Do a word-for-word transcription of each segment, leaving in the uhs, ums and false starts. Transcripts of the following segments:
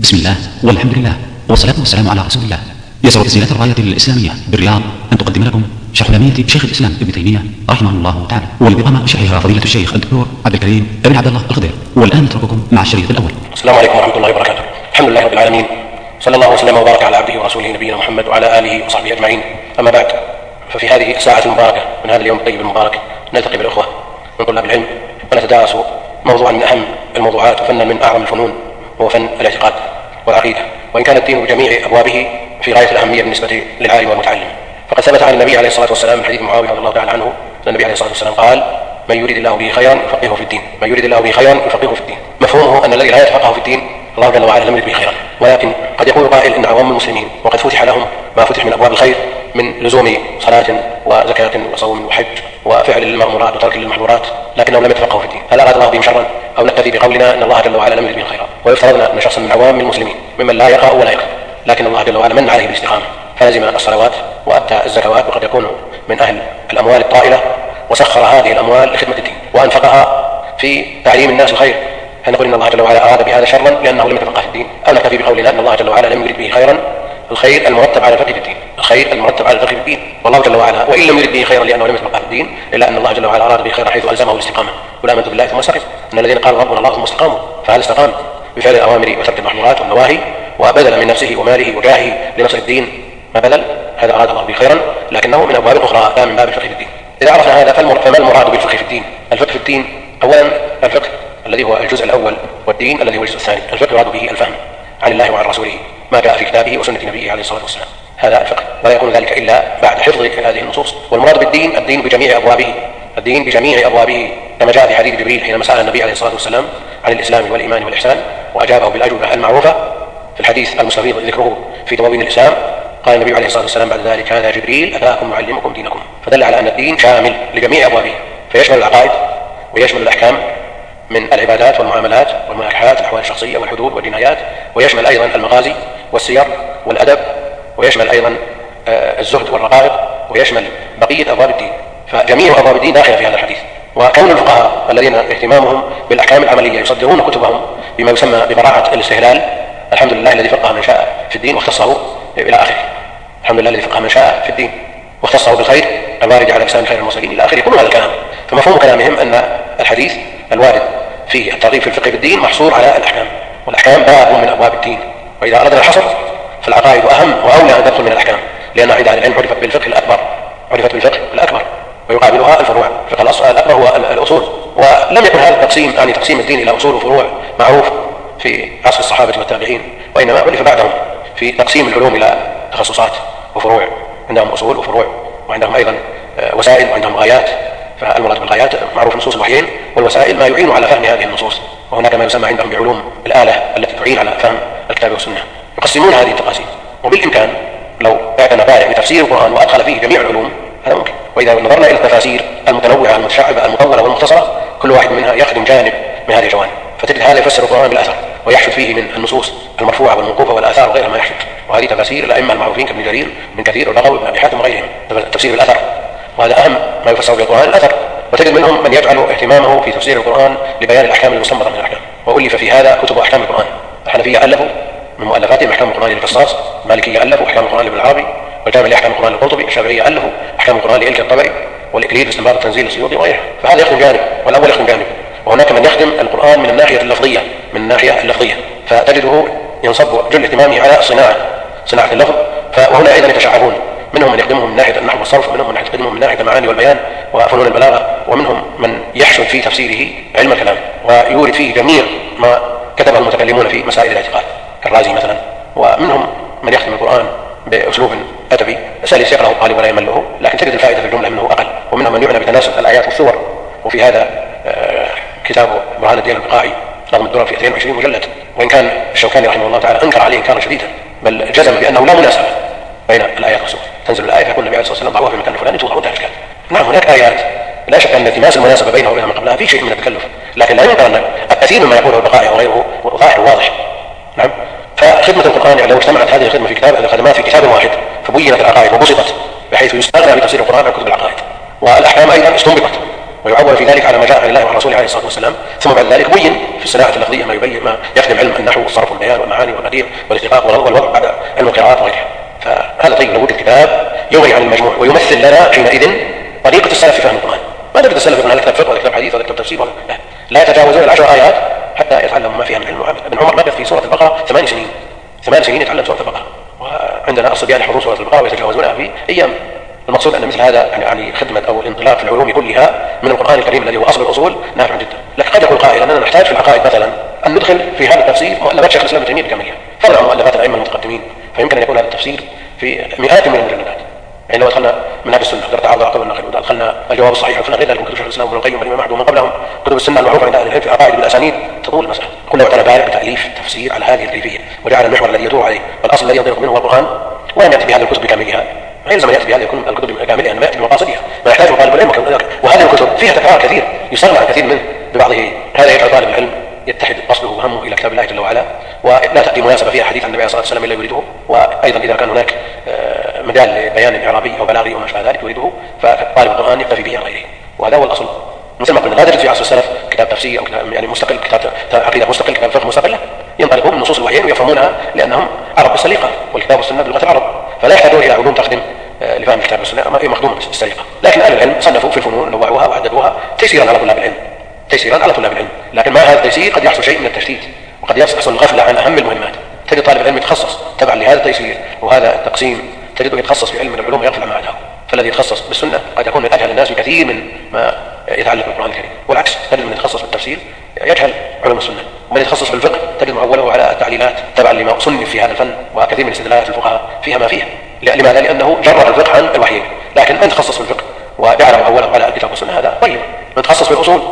بسم الله والحمد لله والصلاة والسلام على رسول الله. يسر تسجيلات الراية الإسلامية بالرياض أن تقدم لكم شرح لامية شيخ الإسلام ابن تيمية رحمه الله تعالى، والذي قام بشرحها فضيلة الشيخ الدكتور عبد الكريم بن عبد الله الخضير. والآن نترككم مع الشريط الأول. السلام عليكم ورحمة الله وبركاته. الحمد لله رب العالمين، صلى الله وسلم وبارك على عبده ورسوله نبينا محمد وعلى آله وصحبه أجمعين. أما بعد، ففي هذه الساعة المباركة من هذا اليوم الطيب المبارك نلتقي بالأخوة من طلاب العلم ونتدارس موضوعا من أهم الموضوعات وفنا من أعظم الفنون، وهو فن الاعتقاد والعقيدة. وإن كان الدين بجميع أبوابه في غاية الأهمية بالنسبة للعالم والمتعلم، فقد ثبت عن النبي عليه الصلاة والسلام من حديث معاوية رضي الله تعالى عنه أن النبي عليه الصلاة والسلام قال: من يريد الله به خيرا يفقهه في الدين، من يريد الله به خيرا يفقهه في الدين. مفهومه أن الذي لا يتفقه في الدين الله جل وعلا لم يرد به خيرا، ولكن قد يقول قائل إن عوام المسلمين وقد فتح لهم ما فتح من أبواب الخير من لزوم صلاة وزكاة وصوم وحج وفعل المأمورات وترك المحظورات، لكنهم لم يتفقهوا في الدين. هل أراد الله بهم شرا أو نكتفي بقولنا أن الله جل وعلا لم يرد به خيرا؟ ويفترضنا أن شخصا من عوام المسلمين ممن لا يقرأ ولا يكتب، لكن الله جل وعلا من عليه بالاستقامة فلزم الصلوات وأدى الزكوات، وقد يكون من أهل الأموال الطائلة وسخر هذه الأموال لخدمة الدين وأنفقها في تعليم الناس الخير. هل نقول إن الله جل وعلا أراد بهذا شرا لأنه لم يتفقه في الدين، أو نكتفي بقولنا أن الله جل وعلا لم يرد به خيرا؟ الخير المرتب على الفقه في الدين، الخير المرتب على الفقه في الدين، والله جل وعلا وإن لم يرد به خيرا لأنه لم يتفقه في الدين، إلا أن الله جل وعلا أراد به خيرا حيث ألزمه الاستقامة. قل آمنت بالله ثم استقم، إن الذين قالوا ربنا الله ثم استقاموا، فهل استقام بفعل الأوامر وترك المحظورات والنواهي وبذل من نفسه وماله وجاهه لنصر الدين ما بذل؟ هذا أراد الله به خيرا، لكنه من أبواب أخرى لا من باب الفقه في الدين. إذا عرفنا هذا فما المراد بالفقه في الدين؟ الفقه في الدين أولا الفقه الذي هو الجزء الأول، والدين الذي هو الجزء الثاني. الفقه يراد به الفهم عن الله وعن رسوله ما جاء في كتابه وسنة نبيه عليه الصلاة والسلام، هذا الفقه، ولا يكون ذلك إلا بعد حفظ هذه النصوص. والمراد بالدين الدين بجميع أبوابه، الدين بجميع أبوابه، كما جاء في حديث جبريل حينما سأل النبي عليه الصلاة والسلام عن الإسلام والإيمان والإحسان وأجابه بالأجوبة المعروفة في الحديث المستفيض ذكره في دواوين الإسلام. قال النبي عليه الصلاة والسلام بعد ذلك: هذا جبريل أتاكم معلمكم دينكم. فدل على أن الدين شامل لجميع أبوابه، فيشمل العقائد ويشمل الأحكام من العبادات والمعاملات والمناكحات، الأحوال الشخصية والحدود والجنايات، ويشمل أيضا المغازي والسير والأدب، ويشمل أيضا الزهد والرقائق، ويشمل بقية أبواب الدين. فجميع أبواب الدين داخلة في هذا الحديث. وكون الفقهاء الذين اهتمامهم بالأحكام العملية يصدرون كتبهم بما يسمى ببراعة الاستهلال، الحمد لله الذي فقه من شاء في الدين واختصه إلى آخره. الحمد لله الذي فقه من شاء في الدين واختصه بالخير الوارد على لسان خير المرسلين إلى آخره. كل هذا الكلام، فمفهوم كلامهم أن الحديث الوارد فيه الترغيب في الفقه في الدين محصور على الأحكام، والأحكام باب من أبواب الدين. وإذا أردنا الحصر فالعقائد أهم وأولى أن تدخل من الأحكام، لأن عند أهل العلم عرفت بالفقه الأكبر، عرفت بالفقه الأكبر ويقابلها الفروع. الفقه الأكبر هو الأصول، ولم يكن هذا التقسيم يعني تقسيم الدين إلى أصول وفروع معروف في عصر الصحابة والتابعين، وإنما عرف بعدهم في تقسيم العلوم إلى تخصصات وفروع. عندهم أصول وفروع، وعندهم أيضا وسائل، وعندهم غايات. فالمراد بالغايات معروف نصوص الوحيين، والوسائل ما يعين على فهم هذه النصوص. وهناك ما يسمى عندهم بعلوم الآلة التي تعين على فهم الكتاب والسنة. يقسمون هذه التقاسيم، وبالإمكان لو اعتنى بارع بتفسير القرآن وأدخل فيه جميع العلوم هذا ممكن. وإذا نظرنا إلى التفاسير المتنوعة المتشعبة المطولة والمختصرة، كل واحد منها يخدم جانب من هذه الجوانب. فتجد هذا يفسر القرآن بالأثر ويحشد فيه من النصوص المرفوعة والموقوفة والآثار وغيرها ما يحشد، وهذه تفاسير الأئمة المعروفين كابن جرير من كثير والبغوي وابن أبي حاتم وغيرهم، التفسير بالأثر، وهذا أهم ما يفسر بالقرآن الأثر. وتجد منهم من يجعل اهتمامه في تفسير القرآن لبيان الأحكام المستنبطة من الأحكام، وألف في هذا كتب أحكام القرآن. الحنفية ألفوا من مؤلفاتهم أحكام القرآن للقصاص، المالكية ألفوا أحكام القرآن لابن العربي، والجامع لأحكام القرآن للقرطبي، الشافعية ألفوا أحكام القرآن لإلك الطبري، والإكليل باستنباط التنزيل للسيوطي وغيره. فهذا يخدم جانب، والأول يخدم جانب. وهناك من يخدم القرآن من الناحية اللفظية، من الناحية اللفظية فتجده ينصب جل اهتمامه على الصناعة، صناعة اللفظ. وهنا أيضا يتشعبون، منهم من يخدمهم من ناحية النحو والصرف، ومنهم من يخدمهم من ناحية المعاني والبيان وفنون البلاغة، ومنهم من يحشد في تفسيره علم الكلام ويورد فيه جميع ما كتبه المتكلمون في مسائل الاعتقاد كالرازي مثلا. ومنهم من يخدم القرآن بأسلوب أدبي سلس يقرأه الطالب ولا يمل له، لكن تجد الفائدة في الجملة منه أقل. ومنهم من يعنى بتناسب الآيات والصور، وفي هذا كتاب برهان الدين البقاعي رغم الدرر في اثنين وعشرين مجلد، وإن كان الشوكاني رحمه الله تعالى أنكر عليه إنكارا شديدا، بل جزم بأنه لا مناسبة بين الآيات والصور. تنزل الآية فيقول النبي عليه الصلاة والسلام ضعوها في المكان الفلاني توضع وانتهى الإشكال. نعم هناك آيات لا شك أن التماس المناسبة بينها وبين ما قبلها في شيء من التكلف، لكن لا ينكر أن الكثير مما يقوله البقاعي وغيره ظاهر واضح. نعم. فخدمة القرآن يعني لو اجتمعت هذه الخدمة في كتاب هذه الخدمات في كتاب واحد فبينت العقائد وبسطت بحيث يستغنى بتفسير القرآن عن كتب العقائد، والأحكام أيضا استنبطت ويعول في ذلك على ما جاء عن الله وعن رسوله عليه الصلاه والسلام. ثم بعد ذلك بين في الصناعه اللفظيه ما يبين ما يخدم علم النحو والصرف والبيان والمعاني والبديع والاشتقاق والوضع بعد علم القراءات وغيرها. فهذا طيب لابد الكتاب يغني عن المجموع ويمثل لنا حينئذ طريقه السلف في فهم القران. ما طريقه السلف يقول هذا كتاب فقه ولا كتاب حديث ولا كتاب تفسير ولا لا, لا يتجاوزون العشر ايات حتى يتعلموا ما فيها من علم. ابن عمر مكث في سوره البقره ثمان سنين ثمان سنين يتعلم سوره البقره، وعندنا الصبيان يحفظون سوره البقره ويتجاوزونها في ايام. المقصود ان مثل هذا يعني خدمه او الانطلاق في العلوم كلها من القران الكريم الذي هو اصل الاصول نافع جدا. لكن قد يقول قائل اننا نحتاج في العقائد مثلا ان ندخل في هذا التفسير مؤلفات شيخ الاسلام ابن تيميه بكاملها فضلا عن مؤلفات الائمه المتقدمين، فيمكن ان يكون هذا التفسير في مئات من المجلدات. يعني لو دخلنا منهج السنه قدرت تعرض عقب النقل ودخلنا الجواب الصحيح ودخلنا غير ذلك من كتب شيخ الاسلام وابن القيم والامام احمد ومن قبلهم كتب السنه المعروفه عند اهل العلم في العقائد بالاسانيد تطول المساله. كنا وقتنا بالغ بتاليف تفسير على هذه الكيفيه وجعل المحور الذي يدور عليه والاصل الذي ينطلق منه هو القران، ولم ياتي بهذه الكتب بكاملها. ما يلزم ان ياتي بهذه الكتب بكاملها انما ياتي بمقاصدها ما يحتاجه طالب العلم. وهذه الكتب فيها تكرار كثير يصنع عن كثير منه ببعضه. هذا يجعل طالب العلم يتحد قصده وهمه الى كتاب الله جل وعلا، ولا تاتي مناسبه فيها حديث عن النبي صلى الله عليه وسلم الا يريده. وايضا اذا كان هناك مجال لبيان اعرابي او بلاغي وما شابه ذلك يريده فطالب القران يكتفي به عن غيره. وهذا هو الاصل. مثل ما قلنا لا تجد في عصر السلف كتاب تفسير او كتاب يعني مستقل، كتاب عقيده مستقل، كتاب فقه مستقل، ينطلقون من نصوص الوحيين ويفهمونها لانهم عرب بالسليقه، والكتاب والسنه بلغه العرب، فلا يحتاجون الى علوم تخدم لفهم الكتاب والسنه مخدومه بالسليقه. لكن اهل العلم صنفوا في الفنون نوعوها وعددوها تيسيرا على طلاب العلم تيسيرا على طلاب العلم. لكن مع هذا التيسير قد يحصل شيء من التشتيت وقد يحصل الغفله عن اهم المهمات. تجد طالب العلم يتخصص تبعا لهذا التيسير وهذا التقسيم تجده يتخصص في علم من العلوم ويغفل عما عداه. فالذي يتخصص بالسنه قد يكون من اجهل الناس بكثير من ما يتعلق بالقران الكريم، والعكس تجد من يتخصص بالتفسير يجهل علوم السنه، ومن يتخصص بالفقه تجد معوله على التعليلات تبعا لما صنف في هذا الفن، وكثير من استدلالات الفقهاء فيها ما فيها. لماذا؟ لانه جرد الفقه عن الوحيين. لكن من تخصص بالفقه وجعل معوله على الكتاب والسنه هذا طيب. من تخصص بالاصول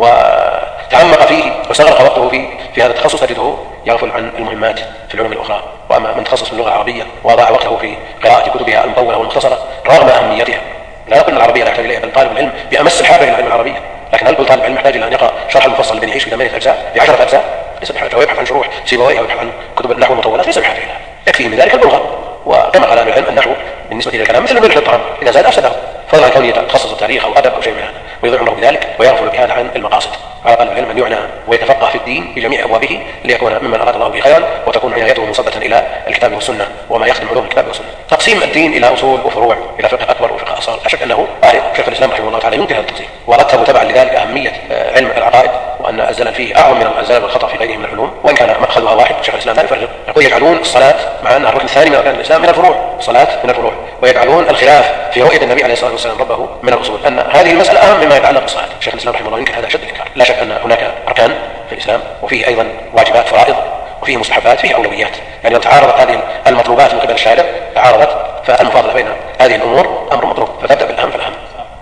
وتعمق فيه واستغرق وقته فيه في هذا التخصص تجده يغفل عن المهمات في العلوم الاخرى. واما من تخصص باللغه العربيه وضاع وقته في قراءه كتبها المطوله والمختصره رغم اهميتها، لا نقول العربيه لا يحتاج اليها، بل طالب العلم بامس الحاجه الى العلم العربيه. لكن هل كل طالب علم يحتاج الى ان يقرا شرح المفصل لابن عيش في ثمانيه اجزاء بعشره اجزاء؟ ليس بحاجه. ويبحث عن شروح سيبويه ويبحث عن كتب النحو المطولات ليس بحاجه اليها، يكفيه من ذلك البلغه. وكما قال العلم النحو بالنسبه للكلام مثل الملح للطعام اذا زاد افسده، فضلا عن كونه يتخصص التاريخ او ادب او شيء من هذا ويضيع عمره بذلك ويغفل بهذا عن المقاصد. على طالب العلم ان يعنى ويتفقه في الدين بجميع ابوابه ليكون ممن اراد الله به خيرا وتكون عنايته مصبه الى الكتاب والسنه وما يخدم علوم الكتاب والسنه. تقسيم الدين الى اصول وفروع الى فقه اكبر وفقه اصغر لا شك انه شيخ الاسلام رحمه الله تعالى ينكر هذا التقسيم ورتب تبعا لذلك اهميه علم العقائد وان الزلل فيه اعظم من الزلل والخطا في غيره من العلوم، وان كان ماخذها واحد. شيخ الاسلام لا يفرق، يقول يجعلون الصلاه مع انها الركن الثاني من اركان الاسلام من الفروع، الصلاه من الفروع، ويجعلون الخلاف في رؤيه النبي عليه الصلاه والسلام ربه من الاصول، ان هذه المساله اهم مما يتعلق بالصلاه. شيخ الاسلام رحمه الله ينكر هذا اشد الانكار. لا شك ان هناك اركان في الاسلام وفيه ايضا واجبات فرائض وفيه مستحبات فيه اولويات، يعني لو تعارضت هذه المطلوبات من قبل الشارع تعارضت فالمفاضله بين هذه الامور امر مطلوب، فتبدا بالاهم فالاهم.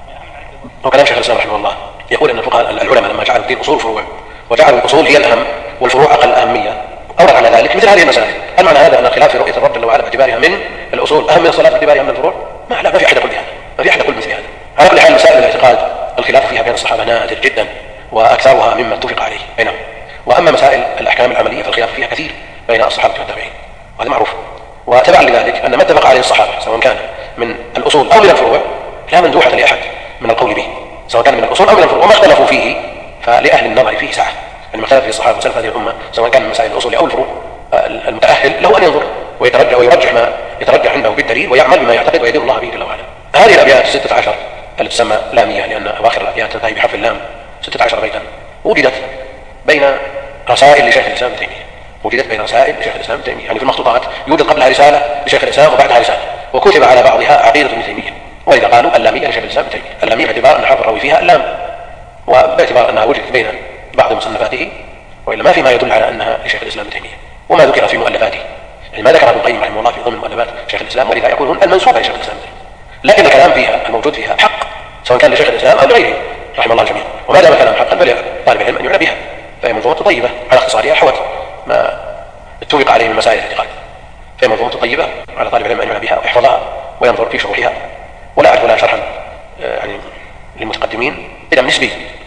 وكلام شيخ الاسلام رحمه الله يقول ان الفقهاء العلماء لما جعلوا الدين اصول فروع وجعلوا الاصول هي الاهم والفروع اقل اهميه اورد على ذلك مثل هذه المسائل. هل معنى هذا ان الخلاف في رؤيه الرب جل وعلا باعتبارها من الاصول اهم من الصلاه باعتبارها من الفروع؟ ما لا ما في احد يقول بهذا، ما في احد يقول مثل هذا. على كل حال مسائل الاعتقاد الخلاف فيها بين الصحابه نادر جدا واكثرها مما اتفق عليه بينهم. واما مسائل الاحكام العمليه فالخلاف فيها كثير بين الصحابه والتابعين وهذا معروف. وتبعا لذلك ان ما اتفق عليه الصحابه سواء كان من الاصول او من الفروع لا مندوحه لاحد من القول به سواء كان من الاصول او من الفروع، وما اختلفوا فيه فلاهل النظر فيه سعه. يعني ما اختلف فيه الصحابه وسلف هذه الامه سواء كان من مسائل الاصول او الفروع المتاهل له ان ينظر ويترجح ويرجح ما يترجح عنده بالدليل ويعمل بما يعتقد ويدين الله به جل وعلا. هذه الابيات الستة عشر التي تسمى لاميه لان اواخر الابيات تنتهي بحرف اللام ستة عشر بيتا وجدت بين رسائل لشيخ الاسلام ابن تيميه وجدت بين رسائل لشيخ الاسلام ابن تيميه، يعني في المخطوطات يوجد قبلها رساله لشيخ الاسلام وبعدها رساله وكتب على بعضها عقيده ابن تيميه، ولذا قالوا اللاميه لشيخ الاسلام ابن تيميه. اللاميه باعتبار ان حرف الراوي فيها اللام وباعتبار انها وجدت بين بعض مصنفاته والا ما في ما يدل على انها لشيخ الاسلام ابن تيميه وما ذكر في مؤلفاته، يعني ما ذكر ابن القيم رحمه الله في ضمن مؤلفات شيخ الاسلام ولذا يقولون المنسوبه لشيخ الاسلام ابن تيميه. لكن الكلام فيها الموجود فيها حق سواء كان لشيخ الاسلام او لغيره رحمه الله الجميع، وما دام كلام حقا فلطالب العلم ان يعنى بها، فهي منظومه طيبه على اختصارها حوت ما اتفق عليه من مسائل الاعتقاد، فهي منظومه طيبه على طالب العلم ان يعنى بها ويحفظها وينظر في شروحها. ولا اعرف لها شرحا يعني للمتقدمين اذا نسبي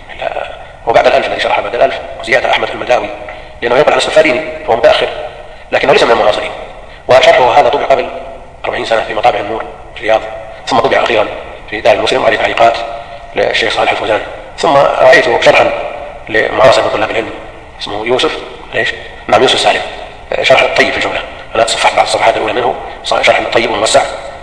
وبعد الالف الذي شرحها بعد الالف وزياده احمد المداوي لانه ينقل عن السفاريني فهو متاخر لكنه ليس من المعاصرين، وشرحه هذا طبع قبل أربعين سنه في مطابع النور في الرياض، ثم طبع اخيرا في دار المسلم وعليه تعليقات للشيخ صالح الفوزان، ثم رأيت شرحا لمعاصر من طلاب العلم اسمه يوسف ليش؟ نعم يوسف سالم، شرح الطيب في الجملة. أنا صفحت بعض الصفحات الأولى منه، شرح الطيب وموسع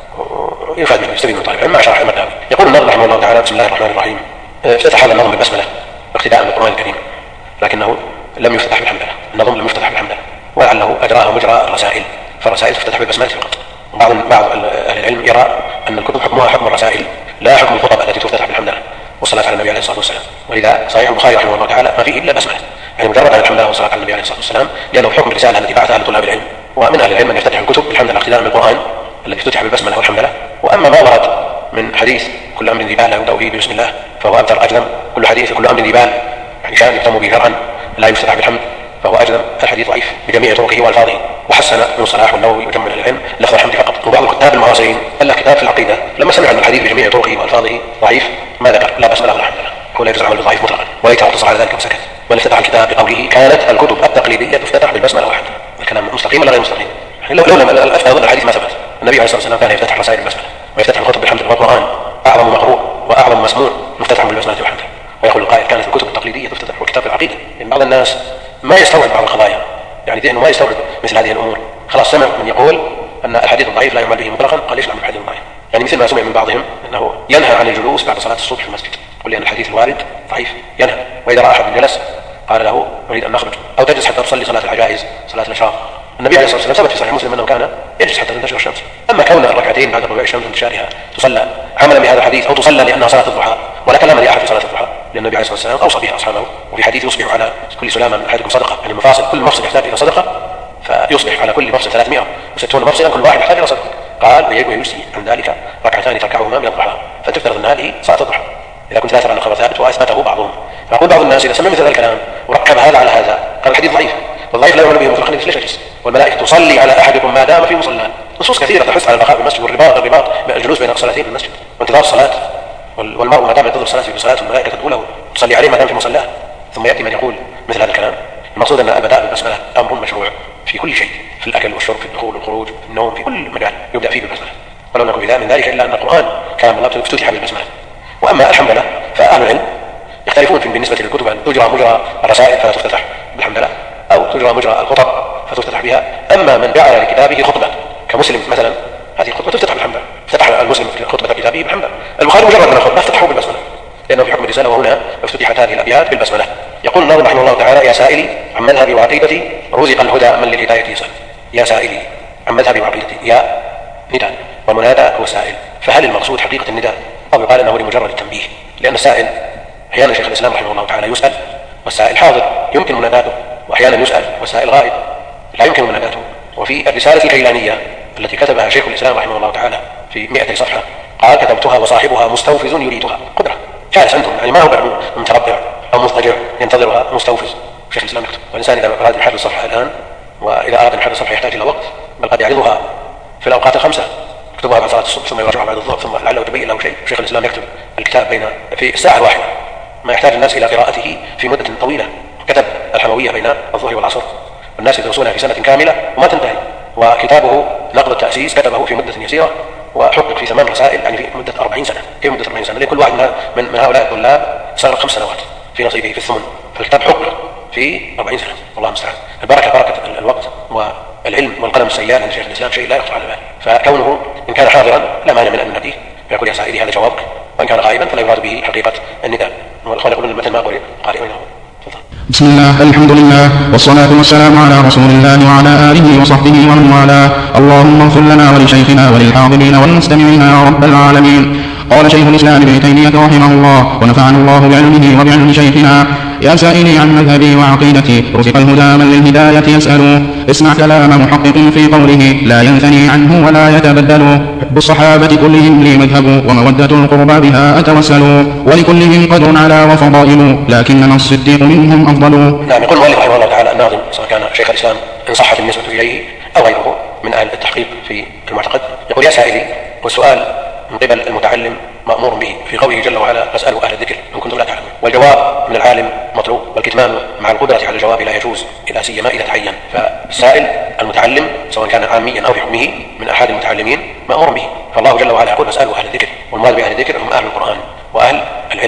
يفاد منه يستفيد من طالب العلم مع شرح المرداوي. يقول الناظم رحمه الله تعالى: بسم الله الرحمن الرحيم. افتتح هذا النظم بالبسملة اقتداء بالقرآن الكريم، لكنه لم يفتتح بالحمدلله. النظم لم يفتتح بالحمدلله، ولعله أجراها مجرى الرسائل، فالرسائل تفتتح بالبسملة فقط. بعض بعض أهل العلم يرى أن الكتب حكمها حكم الرسائل لا حكم الخطب التي تفتتح بالحمدلله والصلاة على النبي عليه الصلاة والسلام. ولذا صحيح البخاري رحمه الله تعالى ما فيه إلا بسملة، يعني مجرد الحمد لله والصلاة على النبي عليه الصلاة والسلام، لأنه حكم الرسالة التي بعثها لطلاب العلم. ومن أهل العلم من يفتتح الكتب بالحمد لله اقتداء بالقرآن الذي افتتح بالبسملة والحمد لله. وأما ما ورد من حديث كل أمر ذي بال لا يبدأ به بسم الله فهو أبتر أجلم، كل حديث كل أمر ذي بال يعني شأن يهتم به شرعا لا يفتتح بالحمد فهو أجلم، الحديث ضعيف بجميع طرقه وألفاظه. وحسن ابن صلاح والنووي وجمع العلم لفظ الحمد فقط. وبعض الكتاب المعاصرين ألف كتاب في العقيدة لما سمع أن الحديث بجميع طرقه وألفاظه ضعيف ما ذكر لا بسم الله ولا حمد لله، هو لا يجوز عمل ضعيف مطلقا، وليت اقتصر على ذلك وسكت. بل افتتح الكتاب بقوله: كانت الكتب التقليدية تفتتح بالبسملة والحمد. الكلام مستقيم ولا غير مستقيم؟ لو لو لم أظن الحديث ما ثبت. النبي عليه الصلاة والسلام كان يفتتح رسائل بالبسملة ويفتتح الخطب بالحمد. والقرآن أعظم مقروء وأعظم مسموع مفتتح بالبسملة والحمد. ويقول القائل: كانت الكتب التقليدية تفتتح وكتاب العقيدة. لأن بعض الناس ما يستوعب بعض القضايا، يعني ذهنه ما يستوعب مثل هذه الأمور. خلاص سمع من يقول أن الحديث الضعيف لا يعمل به مطلقا، قال ليش نعمل بالحديث الضعيف؟ يعني مثل ما سمع من بعضهم أنه ينهى عن الجلوس بعد صلاة الصبح في المسجد، يقول لأن الحديث الوارد ضعيف ينهى. وإذا رأى أحد جلس قال له: أريد أن نخرج، أو تجلس حتى تصلي صلاة العجائز صلاة الإشراق. النبي عليه الصلاة والسلام ثبت في صحيح مسلم أنه كان يجلس حتى تنتشر الشمس. أما كون الركعتين بعد طلوع الشمس وانتشارها تصلى عملا بهذا الحديث أو تصلى لأنها صلاة الضحى، ولا كلام لأحد في صلاة الضحى، لأن النبي عليه الصلاة والسلام أوصى بها أصحابه. وفي حديث: يصبح على كل سلامة من أحدكم صدقة، يعني المفاصل كل مفصل يحتاج إلى صدقة، فيصبح على كل مفصل ثلاثمائة وستون مفصلا كل واحد يحتاج إلى صدقة. قال: ويجزي عن ذلك ركعتان تركعهما من الضحى، فتفترض أن هذه صلاة الضحى إذا كنت لا ترى أن الخبر ثابت، وأثبته بعضهم. فيقول بعض الناس إذا سمع مثل هذا الكلام وركب هذا على هذا قال الحديث ضعيف، والضعيف لا يعمل به مطلقا، ليش يجلس؟ والملائكة تصلي على أحدكم ما دام في مصلاه. نصوص كثيرة تحث على البقاء في المسجد والرباط الرباط الجلوس بين الصلاتين في المسجد وانتظار الصلاة. والمرء ما دام ينتظر الصلاة في صلاة الملائكة تدعو له تصلي عليه ما دام في مصلاه. ثم يأتي من يقول مثل هذا الكلام. المقصود أن البداء بالبسملة أمر مشروع في كل شيء، في الأكل والشرب، في الدخول والخروج، في النوم، في كل مجال يبدأ فيه بالبسملة. ولو نكون بذلك من ذلك إلا أن القرآن كلام الله افتتح بالبسملة. وأما الحمد لله فأهل العلم يختلفون في بالنسبة للكتب أن تجرى مجرى الرسائل فلا تفتتح بالحمد لله، أو تجرى مجرى الخطب فتفتتح بها. أما من جعل لكتابه خطبة كمسلم مثلا، هذه الخطبة تفتتح بالحمد لله، فتح المسلم خطبة كتابه بالحمد لله. البخاري مجرد من الخطبة افتتحه بالبسملة لأنه في حكم الرسالة، وهنا افتتحت هذه الأبيات بالبسملة. يقول الناظم رحمه الله تعالى: يا سائلي عن مذهبي وعقيدتي رزق الهدى من للهداية يسأل. يا سائلي عن مذهبي وعقيدتي، يا نداء والمنادى هو سائل، فهل المقصود حقيقة النداء أو يقال أنه لمجرد التنبيه؟ لأن السائل أحيانا شيخ الإسلام رحمه الله تعالى يسأل والسائل حاضر يمكن مناداته، وأحيانا يسأل والسائل غائب لا يمكن مناداته. وفي الرسالة الكيلانية التي كتبها شيخ الإسلام رحمه الله تعالى في مئتي صفحة قال: كتبتها وصاحبها مستوفز يريدها، قدرة جالس عندهم، يعني ما هو متربع أو مضطجع ينتظرها، مستوفز. شيخ الإسلام يكتب. والإنسان إذا أراد يحرر الصفحة الآن وإذا أراد يحرر الصفحة يحتاج إلى وقت، بل قد يعرضها في الأوقات الخمسة، يكتبها بعد صلاة الصبح ثم يراجعها بعد الظهر ثم لعله يتبين له شيء. شيخ الإسلام يكتب الكتاب بين في الساعة الواحدة، ما يحتاج الناس إلى قراءته في مدة طويلة. كتب الحموية بين الظهر والعصر والناس يدرسونها في سنة كاملة وما تنتهي. وكتابه نقد التأسيس كتبه في مدة يسيرة وحقق في ثمان رسائل، يعني في مدة أربعين سنة. كيف مدة أربعين سنة؟ لأن كل واحد من, من هؤلاء الطلاب صار خمس سنوات في نصيبه في الثمن، فالكتاب حقق في أربعين سنة. والله المستعان. البركة بركة الوقت والعلم والقلم السيال عند شيخ الإسلام شيء لا يخطر على البال. فكونه إن كان حاضرا لا مانع من أن نناديه فيقول: يا سائلي هذا جوابك، وإن كان غائبا فلا يراد به حقيقة النداء. والإخوان يقولون مثل ما قال قارئ وينه. بسم الله، الحمد لله، والصلاة والسلام على رسول الله وعلى آله وصحبه ومن والاه. اللهم اغفر لنا ولشيخنا وللحاضرين والمستمعين يا رب العالمين. قال شيخ الإسلام ابن تيمية رحمه الله ونفعنا الله بعلمه وبعلم شيخنا: يا سائلي عن مذهبي وعقيدتي رزق الهدى من للهداية يسأل. اسمع كلام محقق في قوله لا ينثني عنه ولا يتبدل. حب الصحابة كلهم لي مذهب ومودة القربى بها أتوسل. ولكلهم قدر على وفضائل لكننا الصديق منهم أفضل. نعم. يقول المؤلف رحمه الله تعالى الناظم سواء كان شيخ الإسلام إن صحت النسبة إليه أو غيره من أهل التحقيق في المعتقد، يقول: يا سائلي، والسؤال من قبل المتعلم مأمور به في قوله جل وعلا: فاسألوا أهل الذكر إن كنتم لا تعلمون. والجواب من العالم مطلوب، والكتمان مع القدرة على الجواب لا يجوز إلا سيما إذا تعين. فالسائل المتعلم سواء كان عاميا أو في حكمه من أحد المتعلمين مأمور به. فالله جل وعلا يقول: فاسألوا أهل الذكر، والمراد بأهل الذكر هم أهل القرآن وأهل العلم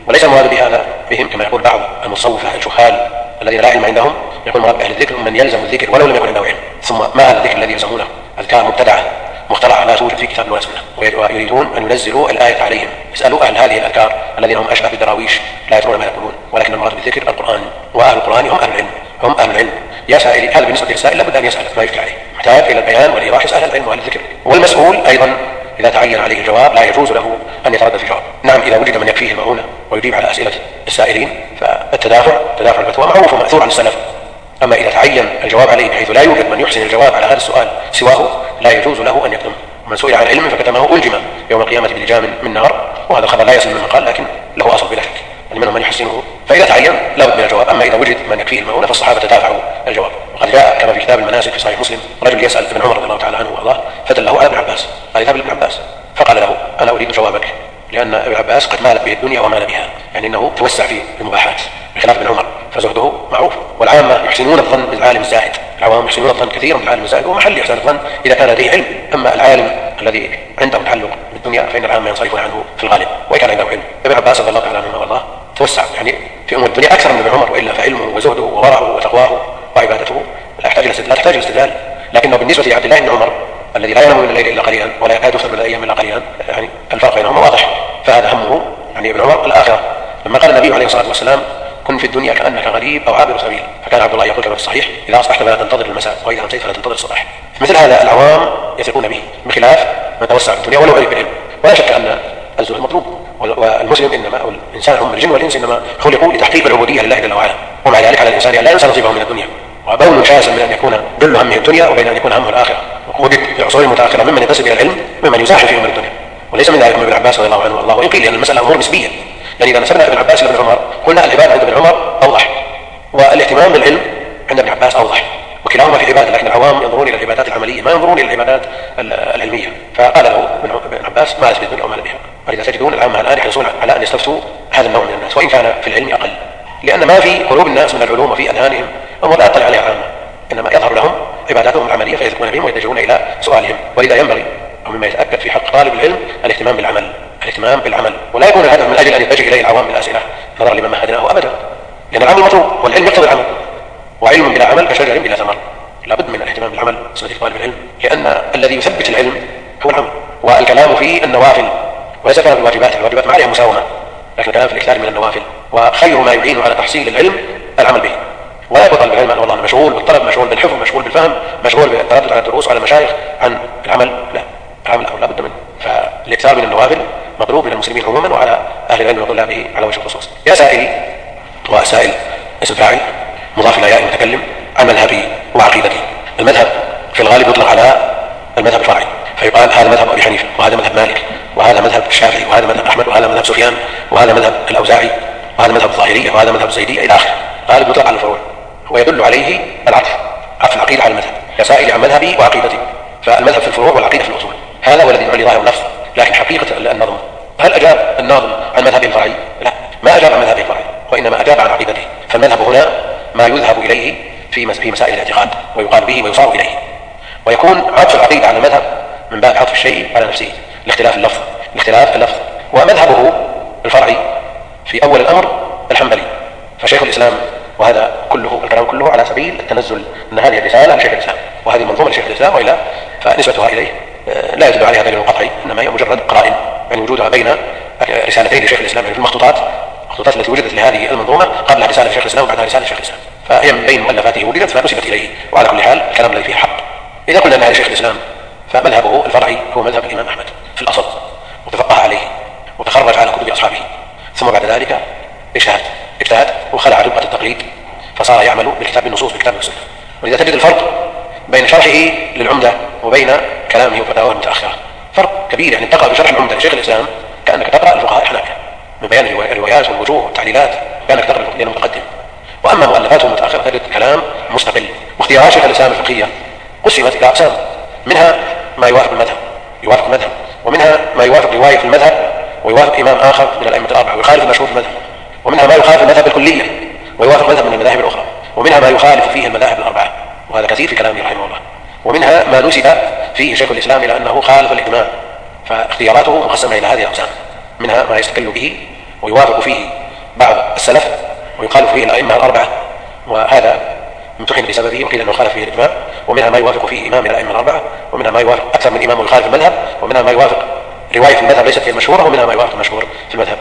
وليس المراد بهذا بهم كما يقول بعض المتصوفة الجهال الذين لا علم عندهم، يقول مراد بأهل الذكر من يلزم الذكر ولو لم يكن عنده علم. ثم ما هذا الذكر الذي يلزمونه؟ أذكار مبتدعة مخترعة لا توجد في كتاب ولا سنة، ويريدون أن ينزلوا الآية عليهم. اسألوا أهل هذه الأذكار الذين هم أشبه بالدراويش لا يدرون ما يقولون، ولكن المراد بالذكر القرآن، وأهل القرآن هم أهل العلم، هم أهل العلم. يا سائلي، هذا بالنسبة للسائل لابد أن يسأل ما يشكل عليه، محتاج إلى البيان والإيضاح، يسأل أهل العلم وأهل الذكر. والمسؤول أيضا إذا تعين عليه الجواب لا يجوز له أن يتردد في الجواب. نعم، إذا وجد من يكفيه المعونة ويجيب على أسئلة السائلين فالتدافع تدافع الفتوى معروف ومأثور عن السلف. أما إذا تعين الجواب عليه بحيث لا يوجد من يحسن الجواب على هذا السؤال سواه لا يجوز له أن يكتم. من سئل عن علم فكتمه ألجم يوم القيامة بلجام من نار، وهذا الخبر لا يصل من مقال لكن له أصل بلا شك، يعني منهم من يحسنه. فإذا تعين لا بد من الجواب. أما إذا وجد من يكفيه المعونة فالصحابة تدافعوا الجواب. وقد جاء كما في كتاب المناسك في صحيح مسلم رجل يسأل ابن عمر رضي الله تعالى عنه وارضاه فدله على ابن عباس، قال اذهب لابن عباس، فقال له أنا أريد جوابك، لأن ابن عباس قد مالت به الدنيا ومال بها، يعني أنه توسع في المباحات بخلاف ابن عمر، فزهده معروف. والعامة يحسنون الظن بالعالم الزاهد، العوام يحسنون الظن كثيرا بالعالم الزاهد، ومحل إحسان الظن إذا كان لديه علم. أما العالم الذي عنده تعلق بالدنيا فإن العامة ينصرفون عنه في الغالب وإن كان عنده علم. ابن عباس رضي الله تعالى عنه وارضاه توسع يعني في أمور الدنيا أكثر من ابن عمر، وإلا فعلمه وزهده وورعه وتقواه وعبادته لا يحتاج لا تحتاج الاستدلال. لكنه بالنسبة لعبد الله بن عمر الذي لا ينام من الليل إلا قليلا ولا يكاد يفطر من الأيام إلا قليلا، يعني الفرق بينهما واضح. فهذا همه يعني ابن عمر الآخرة. لما قال النبي عليه الصلاة والسلام كن في الدنيا كأنك غريب أو عابر سبيل، فكان عبد الله يقول كما في الصحيح إذا أصبحت فلا تنتظر المساء وإذا أمسيت فلا تنتظر الصباح. مثل هذا العوام يثقون به بخلاف من توسع في الدنيا ولو عرف بالعلم. ولا شك أن الزهد مطلوب، والمسلم إنما أو الإنسان هم الجن والإنس إنما خلقوا لتحقيق العبودية لله جل وعلا، ومع ذلك على الإنسان أن لا ينسى نصيبه من الدنيا. وبول شاسع من أن يكون كل همه الدنيا وبين أن يكون همه الآخرة. وجد في العصور المتأخرة ممن ينتسب إلى العلم ممن يزاحم في أمر الدنيا، وليس من ذلك ابن عباس رضي الله عنه والله. وإن قيل أن المسألة أمور نسبية، يعني إذا نسبنا ابن عباس إلى ابن عمر قلنا العبادة عند ابن عمر أوضح والاهتمام بالعلم عند ابن عباس أوضح، وكلاهما في عبادة، لكن العوام ينظرون إلى العبادات العملية ما ينظرون إلى العبادات العلمية. فقال له ابن عباس ما ليس بالدنيا وما بها. ولذا تجدون العامة الآن يحرصون على أن يستفتوا هذا النوع من الناس وإن كان في العلم أقل، لأن ما في قلوب الناس من العلوم وفي أذهانهم أمور لا يطلع عليها العامة، إنما يظهر لهم عباداتهم العملية فيذكرون بهم ويتجهون إلى سؤالهم. ولذا ينبغي أو مما يتأكد في حق طالب العلم الاهتمام بالعمل، الاهتمام بالعمل، ولا يكون الهدف من أجل أن يتجه إليه العوام بالأسئلة نظرا لمن مهدناه أبدا، لأن العمل مطلوب والعلم يقتضي العمل، وعلم بلا عمل كشجر بلا ثمر. لابد من الاهتمام بالعمل بالنسبة لطالب العلم، لأن الذي يثبت العلم هو العمل. والكلام في النوافل وليس كلام في الواجبات، الواجبات ما عليها مساومة، لكن الكلام في الإكثار من النوافل. وخير ما يعين على تحصيل العلم العمل به. ولا يقول طالب العلم أن والله أنا مشغول بالطلب، مشغول بالحفظ، مشغول بالفهم، مشغول بالتردد على الدروس وعلى المشايخ عن العمل. لا، العمل أو لا بد منه. فالإكثار من النوافل مطلوب من المسلمين عموما وعلى أهل العلم وطلابه على وجه الخصوص. يا سائلي، وسائل اسم فاعل مضاف إلى ياء المتكلم، عن مذهبي وعقيدتي. المذهب في الغالب يطلق على المذهب الفرعي، فيقال هذا مذهب أبي حنيفة وهذا مذهب مالك وهذا مذهب الشافعي وهذا مذهب أحمد وهذا مذهب سفيان وهذا مذهب الأوزاعي وهذا مذهب الظاهرية وهذا مذهب الزيدية إلى آخره. غالب يطلق على الفروع ويدل عليه العطف، عطف العقيدة على المذهب. يا سائلي عن مذهبي وعقيدتي، فالمذهب في الفروع والعقيدة في الأصول. هذا هو الذي يعلي ظاهر اللفظ، لكن حقيقة النظم هل أجاب الناظم عن مذهبه الفرعي؟ لا، ما أجاب عن مذهبه الفرعي، وإنما أجاب عن عقيدته. فالمذهب هنا ما يذهب إليه في مسائل الاعتقاد ويقال به ويصار إليه، ويكون عطف العقيدة على المذهب من باب عطف الشيء على نفسه لاختلاف اللفظ لاختلاف اللفظ. ومذهبه الفرعي في أول الأمر الحنبلي، فشيخ الإسلام، وهذا كله الكلام كله على سبيل التنزل أن هذه الرسالة لشيخ الإسلام وهذه منظومة لشيخ الإسلام، وإلا فنسبتها إليه لا يدل عليها دليل قطعي، إنما هي مجرد قرائن، يعني وجودها بين رسالتين لشيخ الإسلام، يعني في المخطوطات المخطوطات التي وجدت لهذه المنظومة قبلها رسالة شيخ الإسلام وبعدها رسالة شيخ الإسلام، فهي من بين مؤلفاته وجدت فنسبت إليه. وعلى كل حال الكلام الذي فيه حق. إذا قلنا أنها لشيخ الإسلام فمذهبه الفرعي هو مذهب الإمام أحمد في الأصل، وتفقه عليه وتخرج على كتب أصحابه، ثم بعد ذلك اجتهد اجتهد وخلع جبهة التقليد فصار يعمل بالكتاب النصوص بالكتاب والسنة. ولذا تجد الفرق بين شرحه للعمدة وبين كلامه وفتاواه المتأخرة فرق كبير. يعني تقرأ بشرح العمدة لشيخ الإسلام كأنك تقرأ الفقهاء الحنابلة من بيان الروايات والوجوه والتعليلات، كأنك تقرأ الفقهاء المتقدم. وأما مؤلفاته المتأخرة تجد كلام مستقل. واختيارات شيخ الإسلام الفقهية قسمت إلى أقسام، منها ما يوافق المذهب يوافق المذهب ومنها ما يوافق رواية في المذهب ويوافق إمام آخر من الأئمة الأربعة ويخالف المشهور في المذهب، ومنها ما يخالف المذهب الكلية ويوافق مذهب من المذاهب الأخرى، ومنها ما يخالف فيه المذاهب الأربعة، وهذا كثير في كلامه رحمه الله. ومنها ما نسب فيه شيخ الإسلام إلى أنه خالف الإجماع، فاختياراته مقسمة إلى هذه الأقسام، منها ما يستقل به ويوافق فيه بعض السلف ويقال فيه الأئمة الأربعة، وهذا امتحن بسببه وقيل أنه خالف فيه الإجماع، ومنها ما يوافق فيه إمام من الأئمة الأربعة، ومنها ما يوافق أكثر من إمام يخالف المذهب، ومنها ما يوافق رواية المذهب ليست هي المشهورة، ومنها ما يوافق المشهور في المذهب.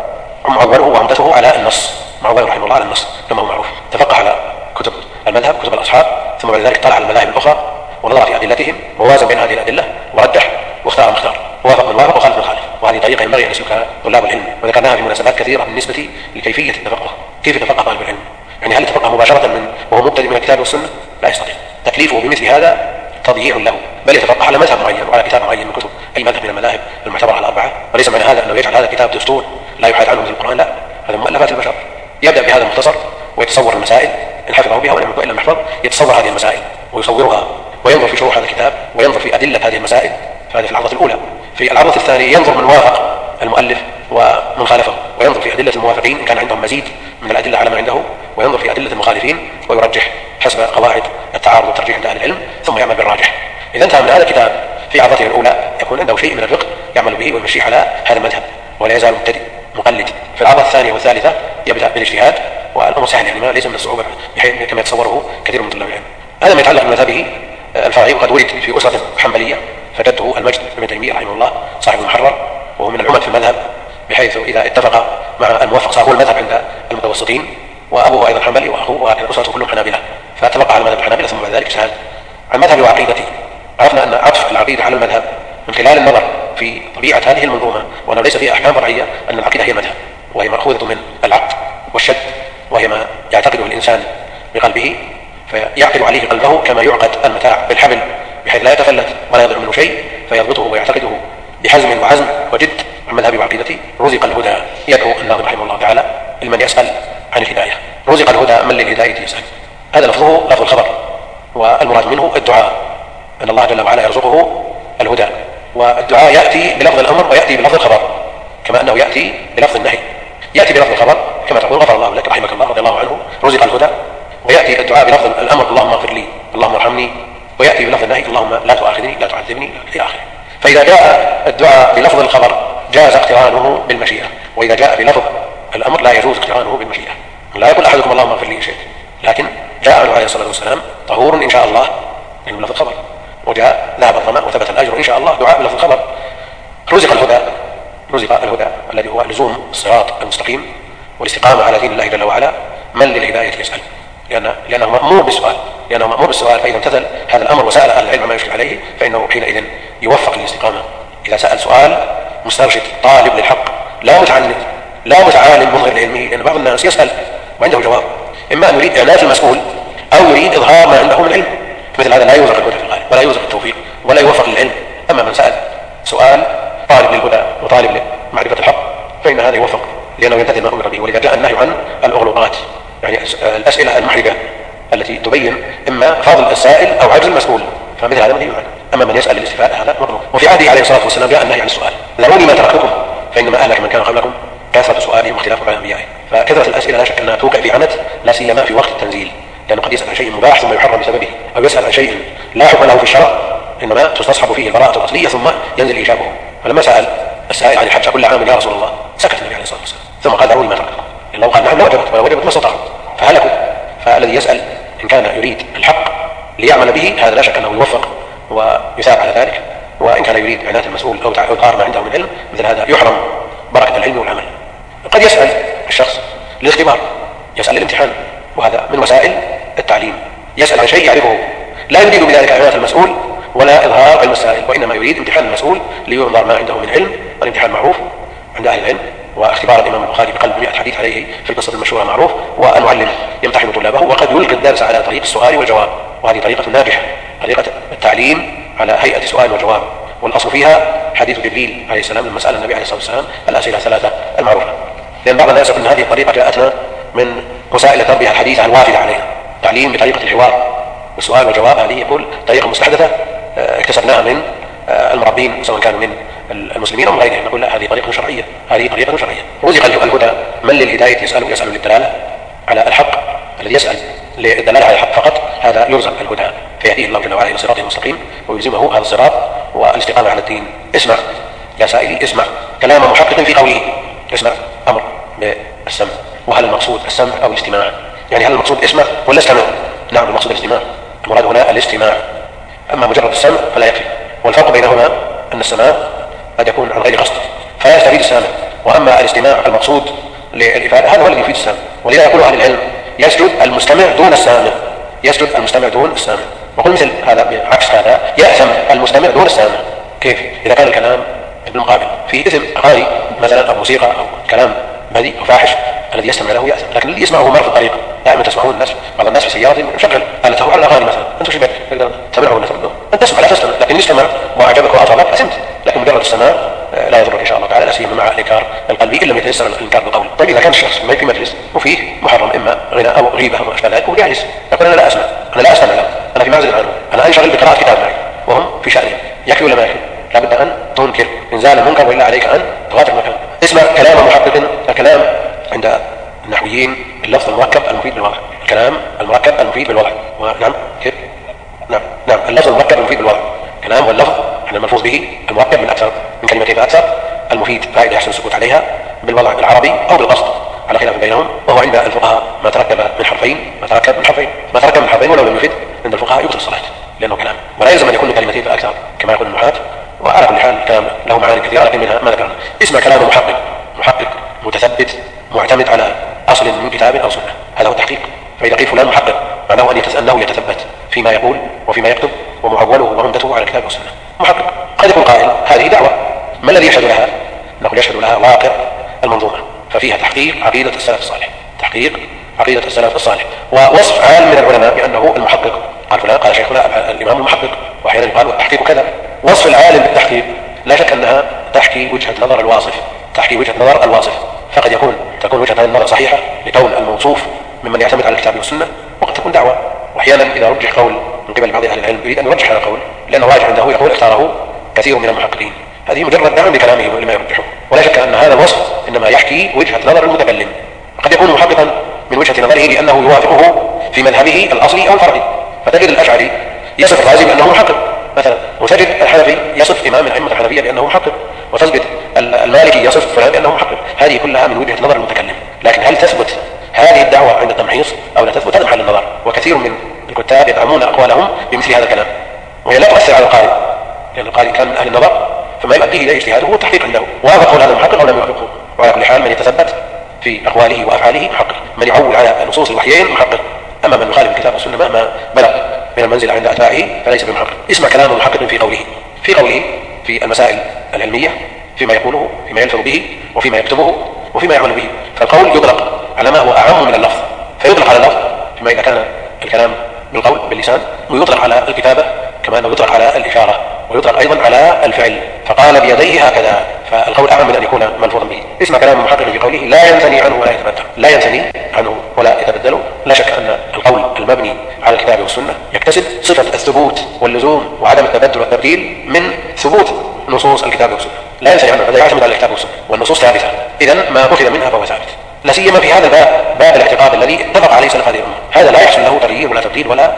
ومعوله وعمدته على النص، معوله رحمه الله على النص كما هو معروف. تفقه على كتب المذهب كتب الأصحاب، ثم بعد ذلك طلع على المذاهب الأخرى ونظر في أدلتهم ووازن بين هذه الأدلة ورجح واختار مختار، ووافق من وافق وخالف من خالف. وهذه طريقة ينبغي أن يسلكها طلاب العلم، وذكرناها في مناسبات كثيرة بالنسبة لكيفية التفقه. كيف يتفقه طالب العلم؟ يعني هل يتفقه مباشرة من وهو مبتدئ من الكتاب والسنة؟ لا يستطيع. تكليفه بمثل هذا تضييع له، بل يتفقه على مذهب معين وعلى كتاب معين من كتب أي مذهب من المذاهب المعتبرة على الأربعة. وليس معنى هذا أنه يجعل هذا الكتاب دستور لا يحاد عنه مثل القرآن، لا، هذا مؤلفات البشر. يبدأ بهذا المختصر ويتصور المسائل إن حفظه بها ولم يكن إلا محفظ، يتصور هذه المسائل ويصورها وينظر في شروح هذا الكتاب وينظر في أدلة هذه المسائل. فهذه في العرضة الأولى. في العرضة الثانية ينظر من وافق المؤلف ومن خالفه، وينظر في أدلة الموافقين إن كان عندهم مزيد من الأدلة على ما عنده، وينظر في أدلة المخالفين ويرجح حسب قواعد التعارض والترجيح عند أهل العلم، ثم يعمل بالراجح. إذا انتهى من هذا الكتاب في عرضته الأولى يكون عنده شيء من الفقه يعمل به ويمشيه على هذا المذهب ولا يزال مبتدئ مقلد. في العرضة الثانية والثالثة يبدأ بالاجتهاد، والأمر سهل يعني ما ليس من الصعوبة بحيث كما يتصوره كثير من طلاب العلم. هذا ما يتعلق بمذهبه الفرعي. وقد ولد في أسرة حنبلية، فجده المجد بن تيمية رحمه الله صاحب المحرر، وهو من العمد في المذهب، بحيث إذا اتفق مع الموفق صار هو المذهب عند المتوسطين، وأبوه أيضا حنبلي وأخوه وأسرته كلهم حنابلة، فاتفق على مذهب الحنابلة. ثم بعد ذلك اجتهد عن مذهب وعقيدته. عرفنا أن عطف العقيدة على المذهب من خلال النظر في طبيعة هذه المنظومة، وأنه ليس فيها أحكام فرعية، أن العقيدة هي المذهب، وهي مأخوذة من العقد والشد، وهي ما يعتقده الإنسان بقلبه فيعقد عليه قلبه كما يعقد المتاع بالحبل، بحيث لا يتفلت ولا يضع منه شيء، فيضبطه ويعتقده بحزم وعزم وجد. عن مذهب وعقيدته رزق الهدى. يدعو الناظم رحمه الله تعالى لمن يسأل عن الهداية. رزق الهدى من للهداية يسأل. هذا لفظه لفظ الخبر، والمراد منه الدعاء، أن الله جل وعلا يرزقه الهدى. والدعاء يأتي بلفظ الأمر ويأتي بلفظ الخبر، كما أنه يأتي بلفظ النهي. يأتي بلفظ الخبر كما تقول غفر الله لك رحمك الله رضي الله عنه رزق الهدى، ويأتي الدعاء بلفظ الأمر اللهم اغفر لي اللهم ارحمني، ويأتي بلفظ النهي اللهم لا تؤاخذني لا تعذبني إلى آخره. فإذا جاء الدعاء بلفظ الخبر جاز اقترانه بالمشيئة، وإذا جاء بلفظ الأمر لا يجوز اقترانه بالمشيئة. لا يقول أحدكم اللهم اغفر لي شيء، لكن جاء عنه عليه الصلاة والسلام طهور إن شاء الله يعني بلفظ الخبر، وجاء ذهب الظمأ وثبت الأجر إن شاء الله دعاء بلفظ الخبر. رزق الهدى، رزق الهدى الذي هو لزوم الصراط المستقيم والاستقامة على دين الله جل وعلا. من للهداية يسأل، لأن لأنه مأمور بالسؤال، لأنه مأمور بالسؤال فإذا امتثل هذا الأمر وسأل أهل العلم ما يشكل عليه فإنه حينئذ يوفق للاستقامة. إذا سأل سؤال مسترشد طالب للحق، لا متعنت لا متعالم مظهر لعلمه، لأن بعض الناس يسأل وعنده جواب، إما أن يريد إعناف المسؤول أو يريد إظهار ما عنده من العلم. مثل هذا لا يوزق الهدى في الغالب ولا يوزق التوفيق ولا يوفق للعلم. أما من سأل سؤال طالب للهدى وطالب لمعرفة الحق فإن هذا يوفق، لأنه يمتثل ما أمر به. ولذا جاء النهي عن الأغلوطات، يعني الأسئلة المحرجة التي تبين إما فضل السائل أو عجز المسؤول، فمثل هذا منهي عنه. أما من يسأل للاستفادة هذا مطلوب. وفي عهده عليه الصلاة والسلام جاء النهي عن السؤال، ذروني ما تركتكم فإنما أهلك من كان قبلكم كثرة سؤالهم واختلافهم على أنبيائهم. فكثرة الأسئلة لا شك أنها توقع في عنت، لا سيما في وقت التنزيل، لأنه قد يسأل عن شيء مباح ثم يحرم بسببه، أو يسأل عن شيء لا حكم له في الشرع إنما تستصحب فيه البراءة الأصلية ثم ينزل إجابه. فلما سأل السائل عن الحج كل عام يا رسول الله سكت النبي عليه الصلاة والسلام، ثم قال ذروني ما تركتكم، لو قال نعم لوجبت ولا وجبت ما استطاعوا فهلكوا. فالذي يسأل إن كان يريد الحق ليعمل به هذا لا شك أنه يوفق ويثاب على ذلك، وإن كان يريد عناية المسؤول أو إظهار ما عنده من علم مثل هذا يحرم بركة العلم والعمل. قد يسأل الشخص للاختبار، يسأل للامتحان، وهذا من وسائل التعليم. يسأل عن شيء يعرفه، لا يريد بذلك عناية المسؤول ولا إظهار علم السائل، وإنما يريد امتحان المسؤول لينظر ما عنده من علم. والامتحان معروف عند أهل العلم، واختبار الإمام البخاري بقلب مئة حديث عليه في القصة المشهورة معروف. والمعلم يمتحن طلابه وقد يلقي الدرس على طريق السؤال والجواب، وهذه طريقة ناجحة، طريقة التعليم على هيئة سؤال وجواب. والأصل فيها حديث جبريل عليه السلام لما سأل النبي عليه الصلاة والسلام الأسئلة الثلاثة المعروفة. لأن بعض الناس يقول أن هذه الطريقة جاءتنا من وسائل التربية الحديثة الوافدة علينا، تعليم بطريقة الحوار والسؤال والجواب. هذه يقول طريقة مستحدثة اكتسبناها من المربين سواء كانوا من المسلمين أو من غيرهم. نقول لا، هذه طريقة شرعية، هذه طريقة شرعية. رزق الهدى من للهداية يسأل، يسأل للدلالة على الحق. الذي يسأل للدلالة على الحق فقط هذا يرزق الهدى، فيهديه الله جل وعلا إلى صراط مستقيم ويلزمه هذا الصراط والاستقامة على الدين. اسمع يا سائلي، اسمع كلام محقق في قوله، اسمع أمر السمع. وهل المقصود السمع أو الاستماع؟ يعني هل المقصود اسمع ولا استمع؟ نعم المقصود الاستماع، المراد هنا الاستماع، أما مجرد السمع فلا يكفي. والفرق بينهما أن السماع قد يكون عن غير قصد فلا يستفيد السامع، وأما الاستماع المقصود للإفادة هذا هو الذي يفيد السامع. ولذا يقول أهل العلم يسجد المستمع دون السامع، يسجد المستمع دون السامع. وقل مثل هذا عكس هذا يأثم المستمع دون السامع. كيف؟ إذا كان الكلام بالمقابل في إثم أغاني مثلا أو موسيقى أو كلام بذيء أو فاحش، الذي يستمع له يأثم، لكن الذي يسمعه مر في الطريق. دائما تسمعون الناس، بعض الناس في سيارة يشغل آلته على الأغاني مثلا، أنت شبك تسمعه ولا تسمعه؟ أنت تسمع لا تستمع، لكن يستمع وأعجبك وأطربك أثمت. لكن مجرد السماع لا يضرك إن شاء الله تعالى، لا سيما مع الإنكار القلبي إن لم يتيسر الإنكار بالقول. طيب إذا كان الشخص ما في مجلس وفيه محرم إما غناء أو غيبة أو أشباه ذلك وجالس يقول أنا لا أسمع، أنا لا أستمع له، أنا في معزل عنه، أنا أنشغل بقراءة كتاب معي وهم في شأنهم، يكفي ولا ما يكفي؟ لابد أن تنكر إنزال المنكر وإلا عليك أن تغادر المكان. اسمع كلام محقق. الكلام عند النحويين اللفظ المركب المفيد بالوضع، الكلام المركب المفيد بالوضع. ونعم كيف؟ نعم نعم اللفظ المركب المفيد بالوضع، الكلام واللفظ يعني الملفوظ به المركب من أكثر من كلمتين فأكثر، المفيد فائدة يحسن السكوت عليها بالوضع بالعربي أو بالقصد على خلاف بينهم. وهو عند الفقهاء ما تركب من حرفين ما تركب من حرفين ما تركب من حرفين ولو لم يفد عند الفقهاء يبطل الصلاة لأنه كلام، ولا يلزم أن يكون كلمتين فأكثر كما يقول النحاة. وعلى كل حال الكلام له معاني كثيرة لكن منها ما ذكرنا. اسمع كلام محقق، محقق متثبت معتمد على أصل من كتاب أو سنة، هذا هو التحقيق. فإذا قيل فلان محقق معناه أنه يتثبت فيما يقول وفيما يكتب ومعوله وعمدته على الكتاب والسنة. محقق. قد يكون قائل هذه دعوة، ما الذي يشهد لها؟ نقول يشهد لها واقع المنظومة، ففيها تحقيق عقيدة السلف الصالح، تحقيق عقيدة السلف الصالح، ووصف عالم من العلماء بأنه المحقق. قال فلان قال شيخنا الإمام المحقق، وأحيانا يقال والتحقيق كذا. وصف العالم بالتحقيق لا شك أنها تحكي وجهة نظر الواصف، تحكي وجهة نظر الواصف، فقد يكون تكون وجهة النظر صحيحة لكون الموصوف ممن يعتمد على الكتاب والسنة، وقد تكون دعوة. وأحيانا إذا رجح قول من قبل بعض أهل العلم يريد أن يرجح هذا القول لأنه راجح عنده يقول اختاره كثير من المحققين، هذه مجرد دعم بكلامه لما يرجحه. ولا شك أن هذا الوصف إنما يحكي وجهة نظر المتكلم، قد يكون محققا من وجهة نظره لأنه يوافقه في مذهبه الأصلي أو الفرعي، فتجد الأشعري يصف الرازي بأنه محقق مثلا، وتجد الحنفي يصف إمام من أئمة الحنفية بأنه محقق، وتجد المالكي يصف فلان بأنه محقق. هذه كلها من وجهة نظر المتكلم، لكن هل تثبت هذه الدعوة عند التمحيص أو لا تثبت؟ هذا محل النظر. وكثير من الكتاب يدعمون أقوالهم بمثل هذا الكلام، وهي لا تؤثر على القارئ، لأن القارئ كان من أهل النظر فما يؤديه إليه اجتهاده هو التحقيق عنده، وافق هذا المحقق أو لم يوافقه. وعلى كل حال من يتثبت في أقواله وأفعاله محقق، من يعول على نصوص الوحيين محقق، أما من يخالف الكتاب والسنة مهما بلغ من المنزل عند أتباعه فليس بمحقق. اسمع كلام المحقق في قوله في قوله في المسائل العلمية، فيما يقوله، فيما يلفظ به، وفيما يكتبه، وفيما يعمل به. فالقول يطلق على ما هو أعم من اللفظ، فيطلق على اللفظ فيما إذا كان الكلام بالقول باللسان، ويطلق على الكتابة كما أنه يطلق على الإشارة، ويطلق أيضا على الفعل، فقال بيديه هكذا، فالقول أعم من أن يكون ملفوظا به. اسمع كلام المحقق في قوله لا ينثني عنه ولا يتبدل، لا ينثني عنه ولا يتبدل. لا شك أن القول المبني على الكتاب والسنة يكتسب صفة الثبوت واللزوم وعدم التبدل والتبديل من ثبوت نصوص الكتاب والسنة، لا ينثني عنه، هذا يعتمد على الكتاب والسنة والنصوص ثابتة، إذن ما أخذ منها فهو ثابت، لا سيما في هذا الباب، باب الاعتقاد الذي اتفق عليه سلف هذه الأمة، هذا لا يحصل له تغيير ولا تبديل ولا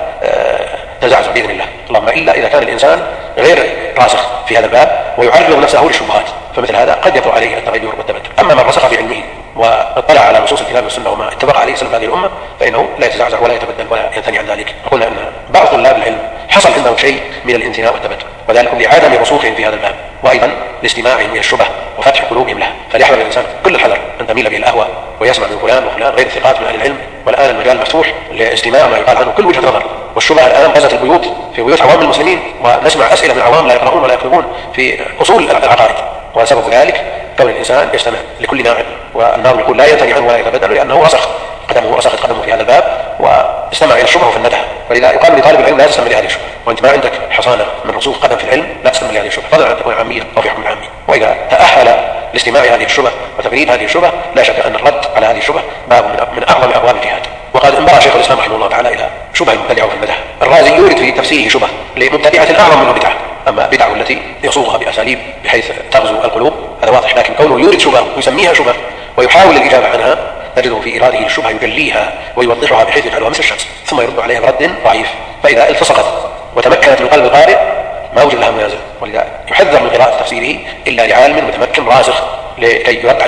تزعزع بإذن الله، اللهم إلا إذا كان الإنسان غير راسخ في هذا الباب ويعرض نفسه للشبهات، فمثل هذا قد يطرأ عليه التغير والتبدل. أما من رسخ في علمه واطلع على نصوص الكتاب والسنة وما اتفق عليه سلف هذه الأمة فإنه لا يتزعزع ولا يتبدل ولا ينثني عن ذلك. قلنا أن بعض طلاب العلم حصل عندهم شيء من الانثناء والتبدل، وذلك لعدم رسوخهم في هذا الباب، وأيضا لاستماعهم إلى الشبه وفتح قلوبهم لها. فليحذر الإنسان كل الحذر أن تميل به الأهوى ويسمع من فلان وفلان غير الثقات من أهل العلم، والآن المجال مفتوح لاستماع ما يقال عنه كل وجهة نظر. والشبه الآن غزت البيوت في بيوت عوام المسلمين، ونسمع أسئلة من عوام لا يقرؤون ولا يكتبون في أصول العقائد، وسبب ذلك كون الإنسان يستمع لكل ناعم، والناظم يقول لا ينثني عنه ولا يتبدل لأنه رسخ قدمه رسخت قدمه في هذا الباب واستمع إلى الشبهة وفندها. ولذا يقال لطالب العلم لا تستمع لهذه الشبهة، وأنت ما عندك حصانة من رسوخ قدم في العلم لا تستمع لهذه الشبهة، فضلا عن تكون عامية أو في حكم العامي. وإذا تأهل لاستماع هذه الشبهة وتفريد هذه الشبهة لا شك أن الرد على هذه الشبهة باب من أعظم أبواب الجهاد. وقد انبرى شيخ الإسلام رحمه الله تعالى إلى شبهة المبتدعة وفي المدح. الرازي يورد في تفسيره شبهة لمبتدعة أعظم منه بدعة، أما بدعة التي يصوغها بأساليب بحيث تغزو القلوب هذا واضح، لكن كونه يورد شبهة ويسميها شبهة ويحاول الإجابة عنها تجده في إراده للشبهة يجليها ويوضحها بحيث يجعلها مثل الشمس ثم يرد عليها برد ضعيف، فإذا التصقت وتمكنت من قلب القارئ ما وجد لها منازع. ولذا يحذر من قراءة تفسيره إلا لعالم متمكن راسخ لكي يرد عليه،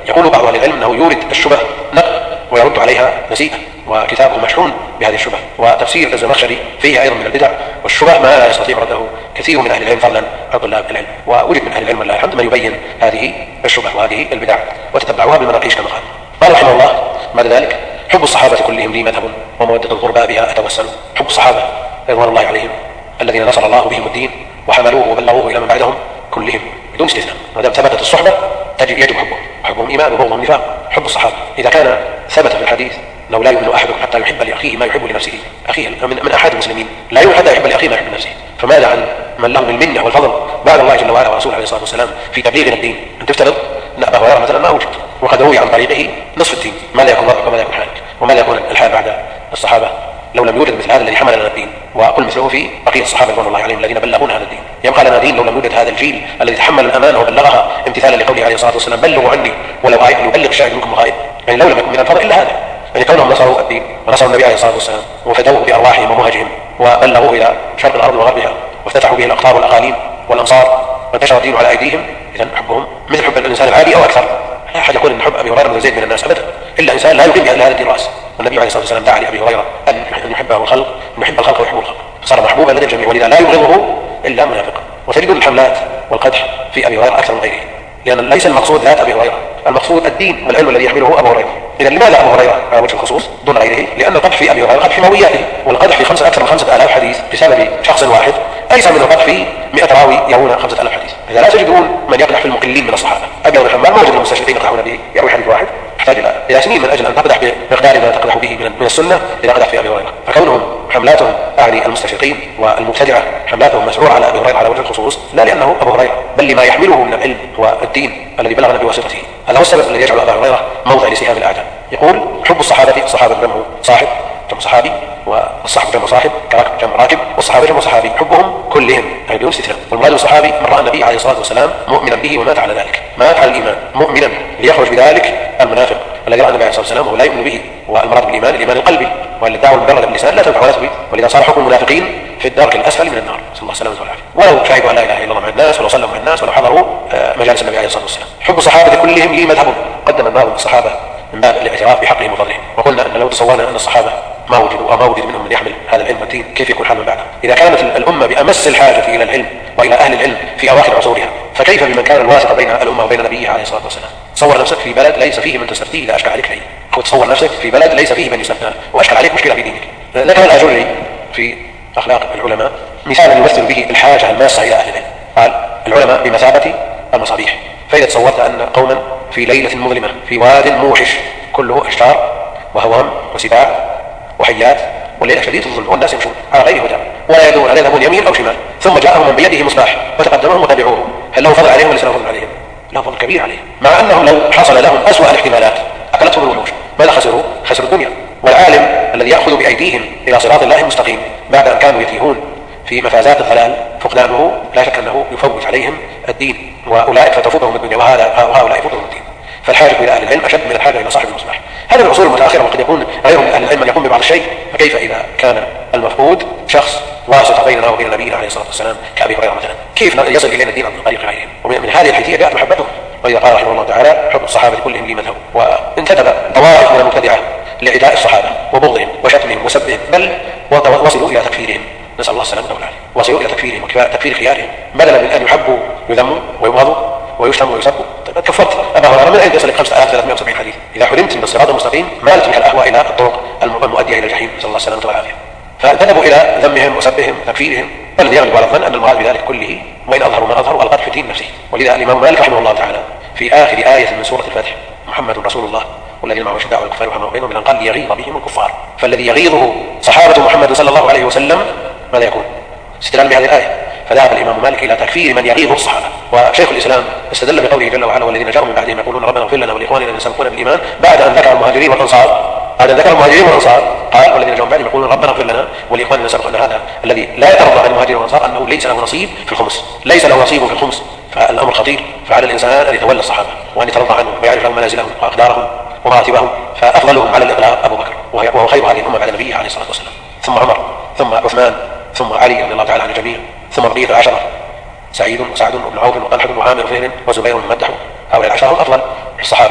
يقول بعض اهل العلم انه يورد الشبه نقل ويرد عليها نسيئه، وكتابه مشحون بهذه الشبه. وتفسير الزمخشري فيه ايضا من البدع والشبه ما لا يستطيع رده كثير من اهل العلم فضلا عن طلاب العلم، ووجد من اهل العلم ولله الحمد من يبين هذه الشبه وهذه البدع وتتبعوها بالمناقيش كما قال. قال رحمه الله بعد ذلك: حب الصحابه كلهم لي مذهب وموده القربى بها اتوسل. حب الصحابه رضوان الله عليهم الذين نصر الله بهم الدين وحملوه وبلغوه الى من بعدهم كلهم بدون استثناء، ما دام ثبتت الصحبه يجب حبهم، حبهم ايمان وبغضهم نفاق. حب الصحابه اذا كان ثبت في الحديث انه لا يؤمن احدكم حتى يحب لاخيه ما يحب لنفسه، اخيه من, من احد المسلمين لا يؤمن حتى يحب لاخيه ما يحب لنفسه، فماذا عن من لهم المنه والفضل بعد الله جل وعلا ورسوله عليه الصلاه والسلام في تبليغنا الدين؟ ان تفترض ان ابا هريره مثلا ما وجد وقد روي عن طريقه نصف الدين، ماذا يكون وضعك وماذا يكون حالك وماذا يكون الحال بعد الصحابه لو لم يوجد مثل هذا الذي حمل لنا الدين؟ وقل مثله في بقيه الصحابه رضوان الله عليهم الذين بلغون هذا الدين. يبقى لنا دين لو لم يوجد هذا الجيل الذي تحمل الامانه وبلغها امتثالا لقوله عليه الصلاه والسلام: بلغوا عني ولو آية يبلغ الشاهد منكم الغائب. يعني لو لم يكن من الفضل الا هذا، يعني كونهم نصروا الدين ونصروا النبي عليه الصلاه والسلام وفدوه بارواحهم ومهجهم وبلغوه الى شرق الارض وغربها وافتتحوا به الاقطار والاقاليم والامصار وانتشر الدين على ايديهم، اذا حبهم مثل حب الانسان العادي او اكثر. لا احد يقول ان حب ابي هريره من زيد من الناس ابدا، الا انسان لا يقيم باهل هذا الدين راس. والنبي عليه الصلاه والسلام دعا لابي هريره ان يحبه الخلق، ان يحب الخلق ويحب الخلق، فصار محبوبا لدى الجميع، ولذا لا يبغضه الا منافق. وتجد الحملات والقدح في ابي هريره اكثر من غيره، لان ليس المقصود ذات ابي هريره، المقصود الدين والعلم الذي يحمله ابو هريره. اذا لماذا ابو هريره على وجه الخصوص دون غيره؟ لان القدح في ابي هريره قدح في مروياته، والقدح في خمسه اكثر من خمسه الاف حديث بسبب شخص واحد ايسر من القدح في مئة راوي يروون خمسه الاف حديث. اذا لا تجدون من يقدح في المقلين من الصحابه. ابي بن حماد موجود المستشرقين يقدحون به، يروي حديث واحد تحتاج الى سنين من اجل ان تقدح بمقدار ما تقدح به من السنه الى قدح في ابي هريره. فكونهم حملاتهم اعني المستشرقين والمبتدعه حملاتهم مسعوره على ابي هريره على وجه الخصوص، لا لانه ابو هريره بل لما يحمله من العلم والدين الذي بلغنا بواسطته. هذا هو السبب الذي يجعل ابا هريره موضع لسهام الاعداء. يقول: حب الصحابه، الصحابه جمع صاحب جمع صحابي، والصحب جمع صاحب كراكب جمع راكب، والصحابه جمع صحابي، حبهم كلهم اي بدون استثناء. والمراد بالصحابي من راى النبي عليه الصلاه والسلام مؤمنا به ومات على ذلك، مات على الايمان مؤمنا، ليخرج بذلك المنافق الذي راى النبي عليه الصلاه والسلام وهو لا يؤمن به. والمراد بالايمان الايمان القلبي، وان الدعوه المجرده باللسان لا تنفع ولا تفيد، ولذا صار حكم المنافقين في الدرك الاسفل من النار، نسال الله السلامه والعافيه. ولو شهدوا ان لا اله الا الله مع الناس، ولو صلوا مع الناس، ولو حضروا مجالس النبي عليه الصلاه والسلام. حب الصحابه كلهم لي مذهب. قدم الباب الصحابه من باب الاعتراف بحقهم وفضلهم، وقلنا ان لو تصورنا ان الصحابه ما وجدوا او ما وجد منهم من يحمل هذا العلم والدين، كيف يكون حال من بعده؟ اذا كانت الامه بامس الحاجه الى العلم والى اهل العلم في اواخر عصورها، فكيف بمن كان الواسطه بين الامه وبين نبيها عليه الصلاه والسلام؟ تصور نفسك في بلد ليس فيه من تستفتيه اذا اشكل عليك عين، او تصور نفسك في بلد ليس فيه من يستفتى واشكل عليك مشكله في دينك. ذكر الاجري في اخلاق العلماء مثالا يمثل به الحاجه الماسه الى اهل العلم. قال: العلماء بمثابه المصابيح، فاذا تصورت ان قوما في ليله مظلمه في واد موحش كله اشجار وهوام وسباع وحيات والليله شديد الظلم والناس يمشون على غير هدى ولا يدرون ان يذهبون يمين او شمال، ثم جاءهم من بيده مصباح وتقدمهم وتبعوه، هل له فضل عليهم وليس له فضل عليهم؟ له فضل كبير عليهم، مع انهم لو حصل لهم اسوأ الاحتمالات اكلتهم الوحوش، ماذا خسروا؟ خسروا الدنيا. والعالم الذي ياخذ بايديهم الى صراط الله المستقيم بعد ان كانوا يتيهون في مفازات الضلال، فقدانه لا شك انه يفوت عليهم الدين، واولئك فتفوتهم الدنيا وهؤلاء يفوتهم الدين. فالحاجه الى اهل العلم اشد من الحاجه الى صاحب المصباح. هذا العصور المتاخره، وقد يكون غيرهم من اهل العلم من يقوم ببعض الشيء، فكيف اذا كان المفقود شخص واسطه بيننا وبين نبينا عليه الصلاه والسلام كابي هريره مثلا؟ كيف يصل الينا الدين عن طريق غيرهم؟ ومن هذه الحيثيه جاءت محبته. واذا قال رحمه الله تعالى: حب الصحابه كلهم لي مذهب. وانتدب طوائف من المبتدعه لعداء الصحابه وبغضهم وشتمهم وسبهم، بل وصلوا الى تكفيرهم، نسال الله السلامه والعافيه. وصلوا الى تكفيرهم وتكفير خيارهم، بدلا من ان يحبوا يذموا ويبغضوا ويشتموا ويسبوا. كفرت ابا هريره من اين يصل خمسة آلاف وثلاثمائة وسبعين حديث؟ اذا حرمت من الصراط المستقيم مالت بك الاهواء الى الطرق المؤديه الى الجحيم، نسال الله السلامه والعافيه. فذهبوا الى ذمهم وسبهم وتكفيرهم، والذي يغلب على الظن ان المراد بذلك كله وان اظهروا ما اظهروا القدح في الدين نفسه. ولذا الامام مالك رحمه الله تعالى في اخر ايه من سوره الفتح: محمد رسول الله والذين معه شداء الكفار رحماء بينهم، من قال ليغيظ بهم الكفار. فالذي يغيظه صحابه محمد صلى الله عليه وسلم ماذا يكون؟ استدلال بهذه الايه، فذهب الامام مالك الى تكفير من يغيظ الصحابه. وشيخ الاسلام استدل بقوله جل وعلا: والذين جاءوا من بعدهم يقولون ربنا اغفر لنا ولاخواننا الذين سبقونا بالايمان، بعد ان ذكر المهاجرين والانصار. بعد ان ذكر المهاجرين والانصار قال: والذين جاءوا من بعدهم يقولون ربنا اغفر لنا ولاخواننا الذين سبقونا. هذا الذي لا يترضى عن المهاجرين والانصار انه ليس له نصيب في الخمس، ليس له نصيب في الخمس، فالامر خطير. فعلى الانسان ان يتولى الصحابه وان يترضى عنهم ويعرف لهم منازلهم واقدارهم ومراتبهم، فافضلهم على الاطلاق ابو بكر وهو خير هذه الامه بعد نبيه عليه الصلاه والسلام، ثم عمر، ثم عثمان، ثم علي رضي الله تعالى عن الجميع، ثم بقيه العشره: سعيد وسعد وابن عوف وطلحه وعامر وفهر وزبير ومدح. هؤلاء العشره هم افضل الصحابه.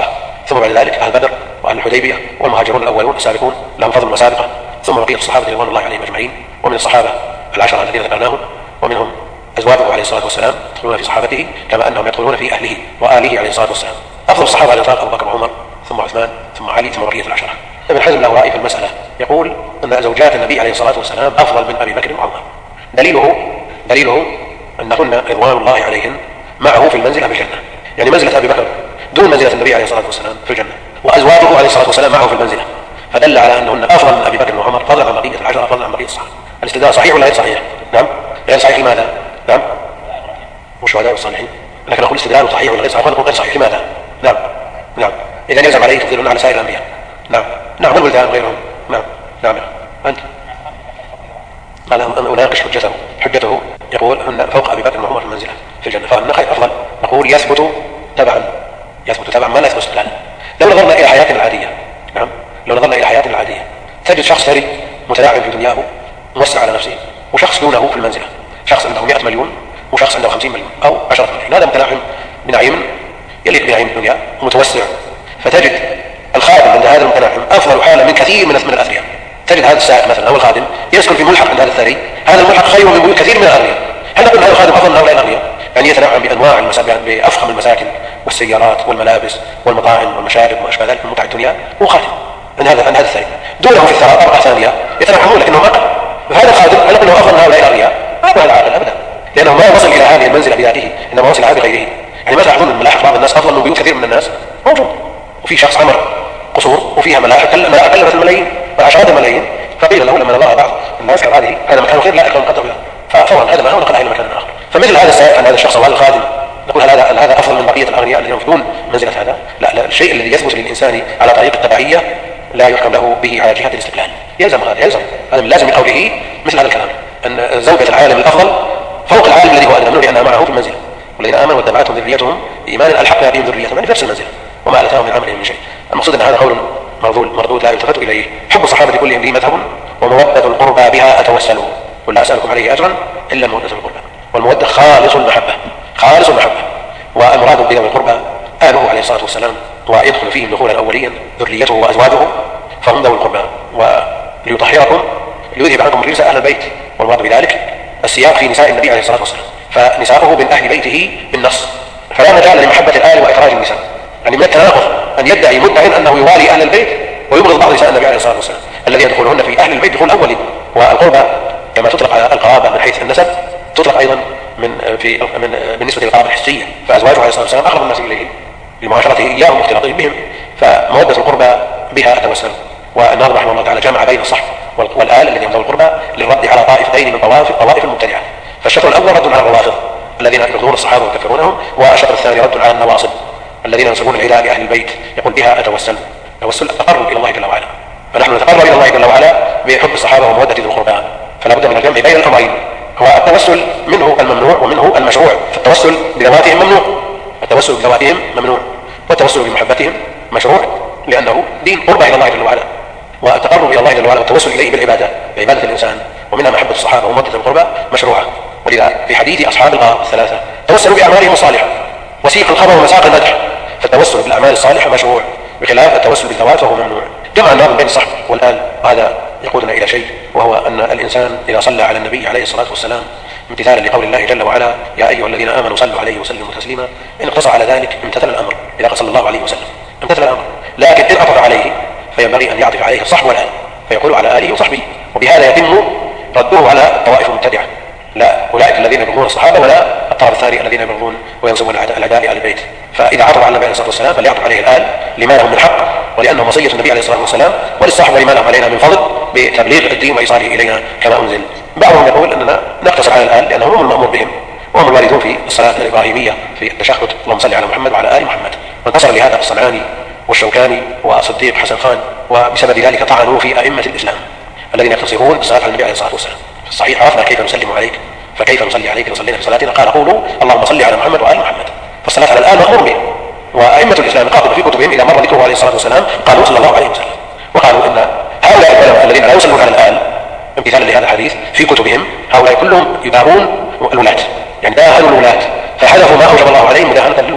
ثم بعد ذلك أهل بدر وأهل الحديبية والمهاجرون الأولون السابقون لهم فضل وسابقة، ثم بقية الصحابة رضوان الله عليهم أجمعين، ومن الصحابة العشرة الذين ذكرناهم ومنهم أزواجه عليه الصلاة والسلام يدخلون في صحابته كما أنهم يدخلون في أهله وآله عليه الصلاة والسلام. أفضل الصحابة على الإطلاق أبو بكر وعمر ثم عثمان ثم علي ثم بقية العشرة. ابن حزم له رأي في المسألة، يقول أن زوجات النبي عليه الصلاة والسلام أفضل من أبي بكر وعمر. دليله دليله أنهن رضوان الله عليهن معه في المنزلة بالجنة، يعني منزلة أبي بكر دون منزلة النبي عليه الصلاة والسلام في الجنة، وأزواجه عليه الصلاة والسلام معه في المنزلة، فدل على أنهن أفضل من أبي بكر وعمر فضلا عن بقية العشرة فضلا عن بقية الصحابة. الاستدلال صحيح ولا غير صحيح؟ نعم غير صحيح. لماذا؟ نعم والشهداء والصالحين، لكن أقول استدلال صحيح ولا غير صحيح؟ نقول غير صحيح. لماذا؟ نعم نعم إذا يلزم عليه تفضيلنا على سائر الأنبياء. نعم نعم والبلدان غيرهم. نعم نعم أنت قال أناقش حجته حجته يقول أن فوق أبي بكر وعمر في المنزلة في الجنة، فأن خير أفضل. نقول يثبت تبعا يثبت تبعا ما لا يثبت استقلالا. لو نظرنا إلى حياتنا العادية، نعم لو نظرنا إلى حياتنا العادية تجد شخص ثري متلاعب في دنياه موسع على نفسه، وشخص دونه في المنزلة، شخص عنده مئة مليون وشخص عنده خمسين مليون أو عشرة مليون، هذا متلاعب بنعيم يليق بنعيم الدنيا ومتوسع، فتجد الخادم عند هذا المتلاعب أفضل حالا من كثير من من الأثرياء. تجد هذا السائق مثلا أو الخادم يسكن في ملحق عند هذا الثري، هذا الملحق خير من بيوت كثير من الأغنياء. هل نقول هذا الخادم أفضل من هؤلاء الأغنياء؟ يعني يتنعم بأنواع المساكن بأفخم المساكن والسيارات والملابس والمطاعم والمشارب وما أشبه ذلك من متع الدنيا، هو خادم عند هذا عند هذا الثري. دونه في الثراء طبقة ثانية يتنعمون لكنه أقل، فهذا الخادم هل نقول له أفضل من هؤلاء الأغنياء؟ هذا العاقل أبدا، لأنه ما وصل إلى هذه المنزلة بذاته، إنما وصل هذه بغيره. يعني ما تلاحظون ملاحق بعض الناس أفضل من بيوت كثير من الناس؟ موجود، وفي شخص عمر قصور وفيها ملاحق كلفت الملايين وعشرات الملايين، فقيل له لما نظر بعض الناس قال هذه هذا مكان خير لا يكون قدر له، ففورا هذا ما هو نقل إلى مكان آخر. فمثل هذا السائق عن هذا الشخص وهذا الخادم نقول هل هذا هذا أفضل من بقية الأغنياء الذين يفضون منزلة هذا؟ لا, لا الشيء الذي يثبت للإنسان على طريق التبعية لا يحكم له به على جهة الاستقلال. يلزم هذا يلزم هذا من لازم من قوله مثل هذا الكلام، أن زوجة العالم الأفضل فوق العالم الذي هو أدنى منه لأنها معه في المنزلة، والذين آمنوا واتبعتهم ذريتهم بإيمان ألحقنا بهم ذريتهم يعني في نفس المنزلة وما ألتهم من عملهم من شيء. المقصود أن هذا قول مردود مردود لا يلتفت إليه. حب الصحابة كلهم لي مذهب ومودة القربى بها أتوسل، قل لا أسألكم عليه أجرا إلا مودة القربى. والمودة خالص المحبة خالص المحبة، والمراد بذوي القربى آله عليه الصلاة والسلام، ويدخل فيهم دخولا أوليا ذريته وأزواجه فهم ذوي القربى، وليطهركم ليذهب عنكم رجس أهل البيت. والمراد بذلك السياق في نساء النبي عليه الصلاة والسلام، فنساؤه من أهل بيته بالنص، فلا مجال لمحبة الآل وإخراج النساء. يعني من التناقض أن يدعي مدعي أنه يوالي أهل البيت ويبغض بعض نساء النبي عليه الصلاة والسلام الذين يدخلون في أهل البيت دخول أولي. والقربى كما تطلق على القرابة من حيث النسب تطلق أيضا من في من بالنسبة للقرابة الحسية، فأزواجه عليه الصلاة والسلام أقرب الناس إليه لمعاشرته إياهم واختلاطهم بهم، فمودة القربى بها أتوسل. والناظم رحمه الله تعالى جمع بين الصحب والآل الذين هم ذوي القربى للرد على طائفتين من طوائف الطوائف المبتدعة. فالشطر الأول رد على الروافض الذين يبغضون الصحابة ويكفرونهم، والشطر الثاني رد على النواصب الذين ينسبون العداء لأهل البيت يقول بها أتوسل. توسل التقرب إلى الله جل وعلا، فنحن نتقرب إلى الله جل وعلا بحب الصحابة ومودة ذي القربى، فلا بد من الجمع بين الأمرين. هو التوسل منه الممنوع ومنه المشروع، فالتوسل بذواتهم ممنوع، التوسل بذواتهم ممنوع، والتوسل بمحبتهم مشروع لأنه دين قربة إلى الله جل وعلا. والتقرب إلى الله جل وعلا والتوسل إليه بالعبادة بعبادة الإنسان ومنها محبة الصحابة ومودة القربى مشروعة. ولذا في حديث أصحاب الغار الثلاثة توسلوا بأعمالهم الصالحة وسيق الخبر ومساق المدح، فالتوسل بالأعمال الصالحة مشروع بخلاف التوسل بالذوات وهو ممنوع. جمع النظر بين الصحب والآل، هذا يقودنا إلى شيء، وهو أن الإنسان إذا صلى على النبي عليه الصلاة والسلام امتثالا لقول الله جل وعلا يا أيها الذين آمنوا صلوا عليه وسلموا تسليما، إن اقتصر على ذلك امتثل الأمر إذا صلى الله عليه وسلم امتثل الأمر. لكن إن أطف عليه فينبغي أن يعطف عليه الصحب والآل فيقول على آله وصحبه، وبهذا يتم رده على الطوائف المبتدعة، لا أولئك الذين يبغضون الصحابة ولا الطرف الثاني الذين يبغضون وينسبون العداء لآل البيت. فإذا عطف على النبي عليه الصلاة والسلام فليعطف عليه الآل لما لهم من حق ولأنهم وصية النبي عليه الصلاة والسلام، وللصحابة لما لهم علينا من فضل بتبليغ الدين وإيصاله إلينا كما أنزل. بعضهم يقول أننا نقتصر على الآل لأنهم هم المأمور بهم وهم الواردون في الصلاة الإبراهيمية في التشهد اللهم صل على محمد وعلى آل محمد، وانتصر لهذا الصنعاني والشوكاني والصديق حسن خان، وبسبب ذلك طعنوا في أئمة الإسلام الذين يقتصرون بالصلاة على النبي عليه الصلاة والسلام. في الصحيح عرفنا كيف نسلم عليك، فكيف نصلي عليك وصلينا في صلاتنا؟ قال قولوا اللهم صل على محمد وآل محمد، فالصلاة على الآل مأمور به. وأئمة الإسلام قاطبة في كتبهم إذا مر ذكره عليه الصلاة والسلام قالوا صلى الله عليه وسلم، وقالوا إن هؤلاء العلماء الذين لا يصلون على الآل امتثالا لهذا الحديث في كتبهم هؤلاء كلهم يدارون الولاة، يعني داهنوا الولاة فحذفوا ما أوجب الله عليهم مداهنة للولاة،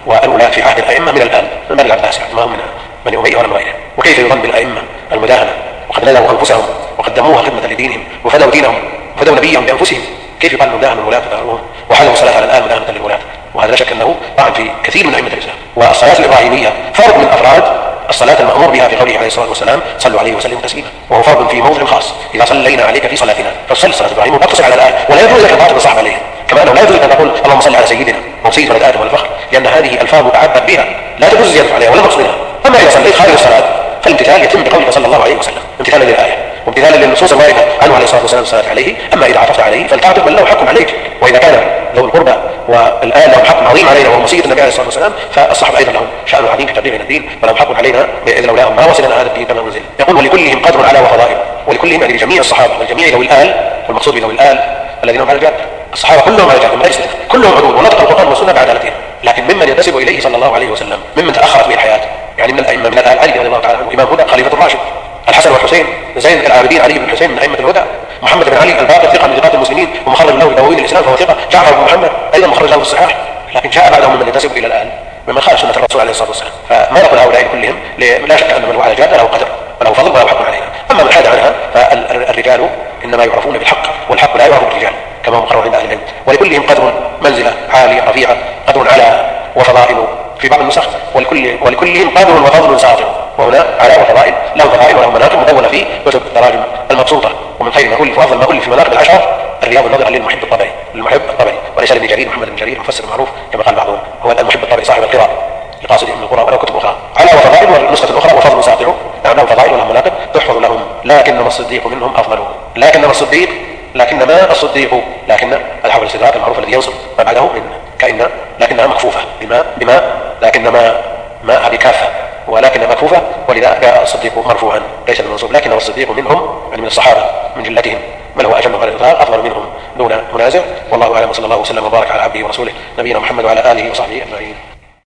والولاة في عهد الأئمة من الآن من بني العباس ما هم من بني أمية ولا من غيرهم. وكيف يظن بالأئمة المداهنة وقد نذروا أنفسهم وقدموها خدمة لدينهم وفدوا دينهم وفدوا نبيهم بأنفسهم، كيف يقال أنهم داهنوا الولاة وظهروهم وحلوا الصلاة على الآن مداهنة للولاة؟ وهذا لا شك أنه طعن في كثير من أئمة الإسلام. والصلاة الإبراهيمية فرد من أفراد الصلاة المأمور بها في قوله عليه الصلاة والسلام صلوا عليه وسلموا تسليما، وهو فرض في موضع خاص. إذا صلينا عليك في صلاتنا فصل صلاة إبراهيم وتقتصر على الآن، ولا يجوز لك أن تعطف الصحابة عليها، كما أنه لا يجوز أن تقول اللهم صل على سيدنا أو سيد ولد آدم والفخر، لأن هذه ألفاظ متعبد بها لا تجوز الزيادة عليها ولا نقص منها. أما إذا صليت خارج الصلاة فالامتثال يتم بقوله صلى الله عليه وسلم امتثالا للآية وامتثالا للنصوص الواردة عنه عليه الصلاة والسلام الصلاة عليه. أما إذا عطفت عليه فلتعطف من له حق عليك، وإذا كان ذو القربى والآن لهم حق عظيم علينا وهو وصية النبي عليه الصلاة والسلام فالصحابة أيضا لهم شأن عظيم في تبليغ الدين ولهم حق علينا إذ لولاهم ما وصلنا هذا الدين كما أنزل. يقول ولكلهم قدر على وفضائل، ولكلهم يعني لجميع الصحابة والجميع ذوي الآل، والمقصود بذوي الآل الذين هم على الجاد. الصحابة كلهم على الجاد كلهم عدول ونطق القرآن والسنة بعدالتهم، لكن ممن ينتسب إليه صلى الله عليه وسلم ممن تأخرت به الحياة، يعني من الأئمة من الآل علي رضي الله تعالى عنه إمام هدى خليفة الراشد، الحسن والحسين زين العابدين علي بن الحسين من أئمة الهدى، محمد بن علي الباقر ثقة من ثقات المسلمين ومخرج له بدواوين الإسلام فهو ثقة، جعفر بن محمد أيضا مخرج له الصحاح، لكن جاء بعدهم ممن ينتسب إلى الآل ممن خالف سنة الرسول عليه الصلاة والسلام. فما نقول هؤلاء كلهم لا شك أن من هو على الجادة له قدر وله فضل وله حق علينا. أما من حاد عنها فالرجال إنما يعرفون بالحق والحق لا يعرف بالرجال كما هو مقرر عند أهل العلم. ولكلهم قدر منزلة عالية رفيعة، قدر على وفضائل في بعض النسخ، ولكل ولكلهم قدر وفضل ساطع، وهنا على وفضائل لهم فضائل ولهم مناقب مدونة في كتب التراجم المبسوطة. ومن خير ما ألف وأفضل ما ألف في مناقب العشر الرياض النظر للمحب الطبري المحب الطبري وليس لابن جرير محمد بن جرير مفسر معروف كما قال بعضهم، هو المحب الطبري صاحب القراء لقاصد ابن القرى وله كتب أخرى على وفضائل، والنسخة الأخرى وفضل ساطع نعم لهم فضائل ولهم مناقب تحفظ لهم. لكنما الصديق منهم أفضل، لكنما الصديق لكنما الصديق لكن الحرف الاستدراك المعروف الذي ينصب ما بعده من كأن لكنها مكفوفة بما بما لكنما ما بكافة ولكن مكفوفة، ولذا جاء الصديق مرفوعا ليس بالمنصوب. لكن الصديق منهم يعني من الصحابة من جلتهم بل هو أجل على الإطلاق أفضل منهم دون منازع. والله أعلم، صلى الله وسلم وبارك على عبده ورسوله نبينا محمد وعلى آله وصحبه أجمعين.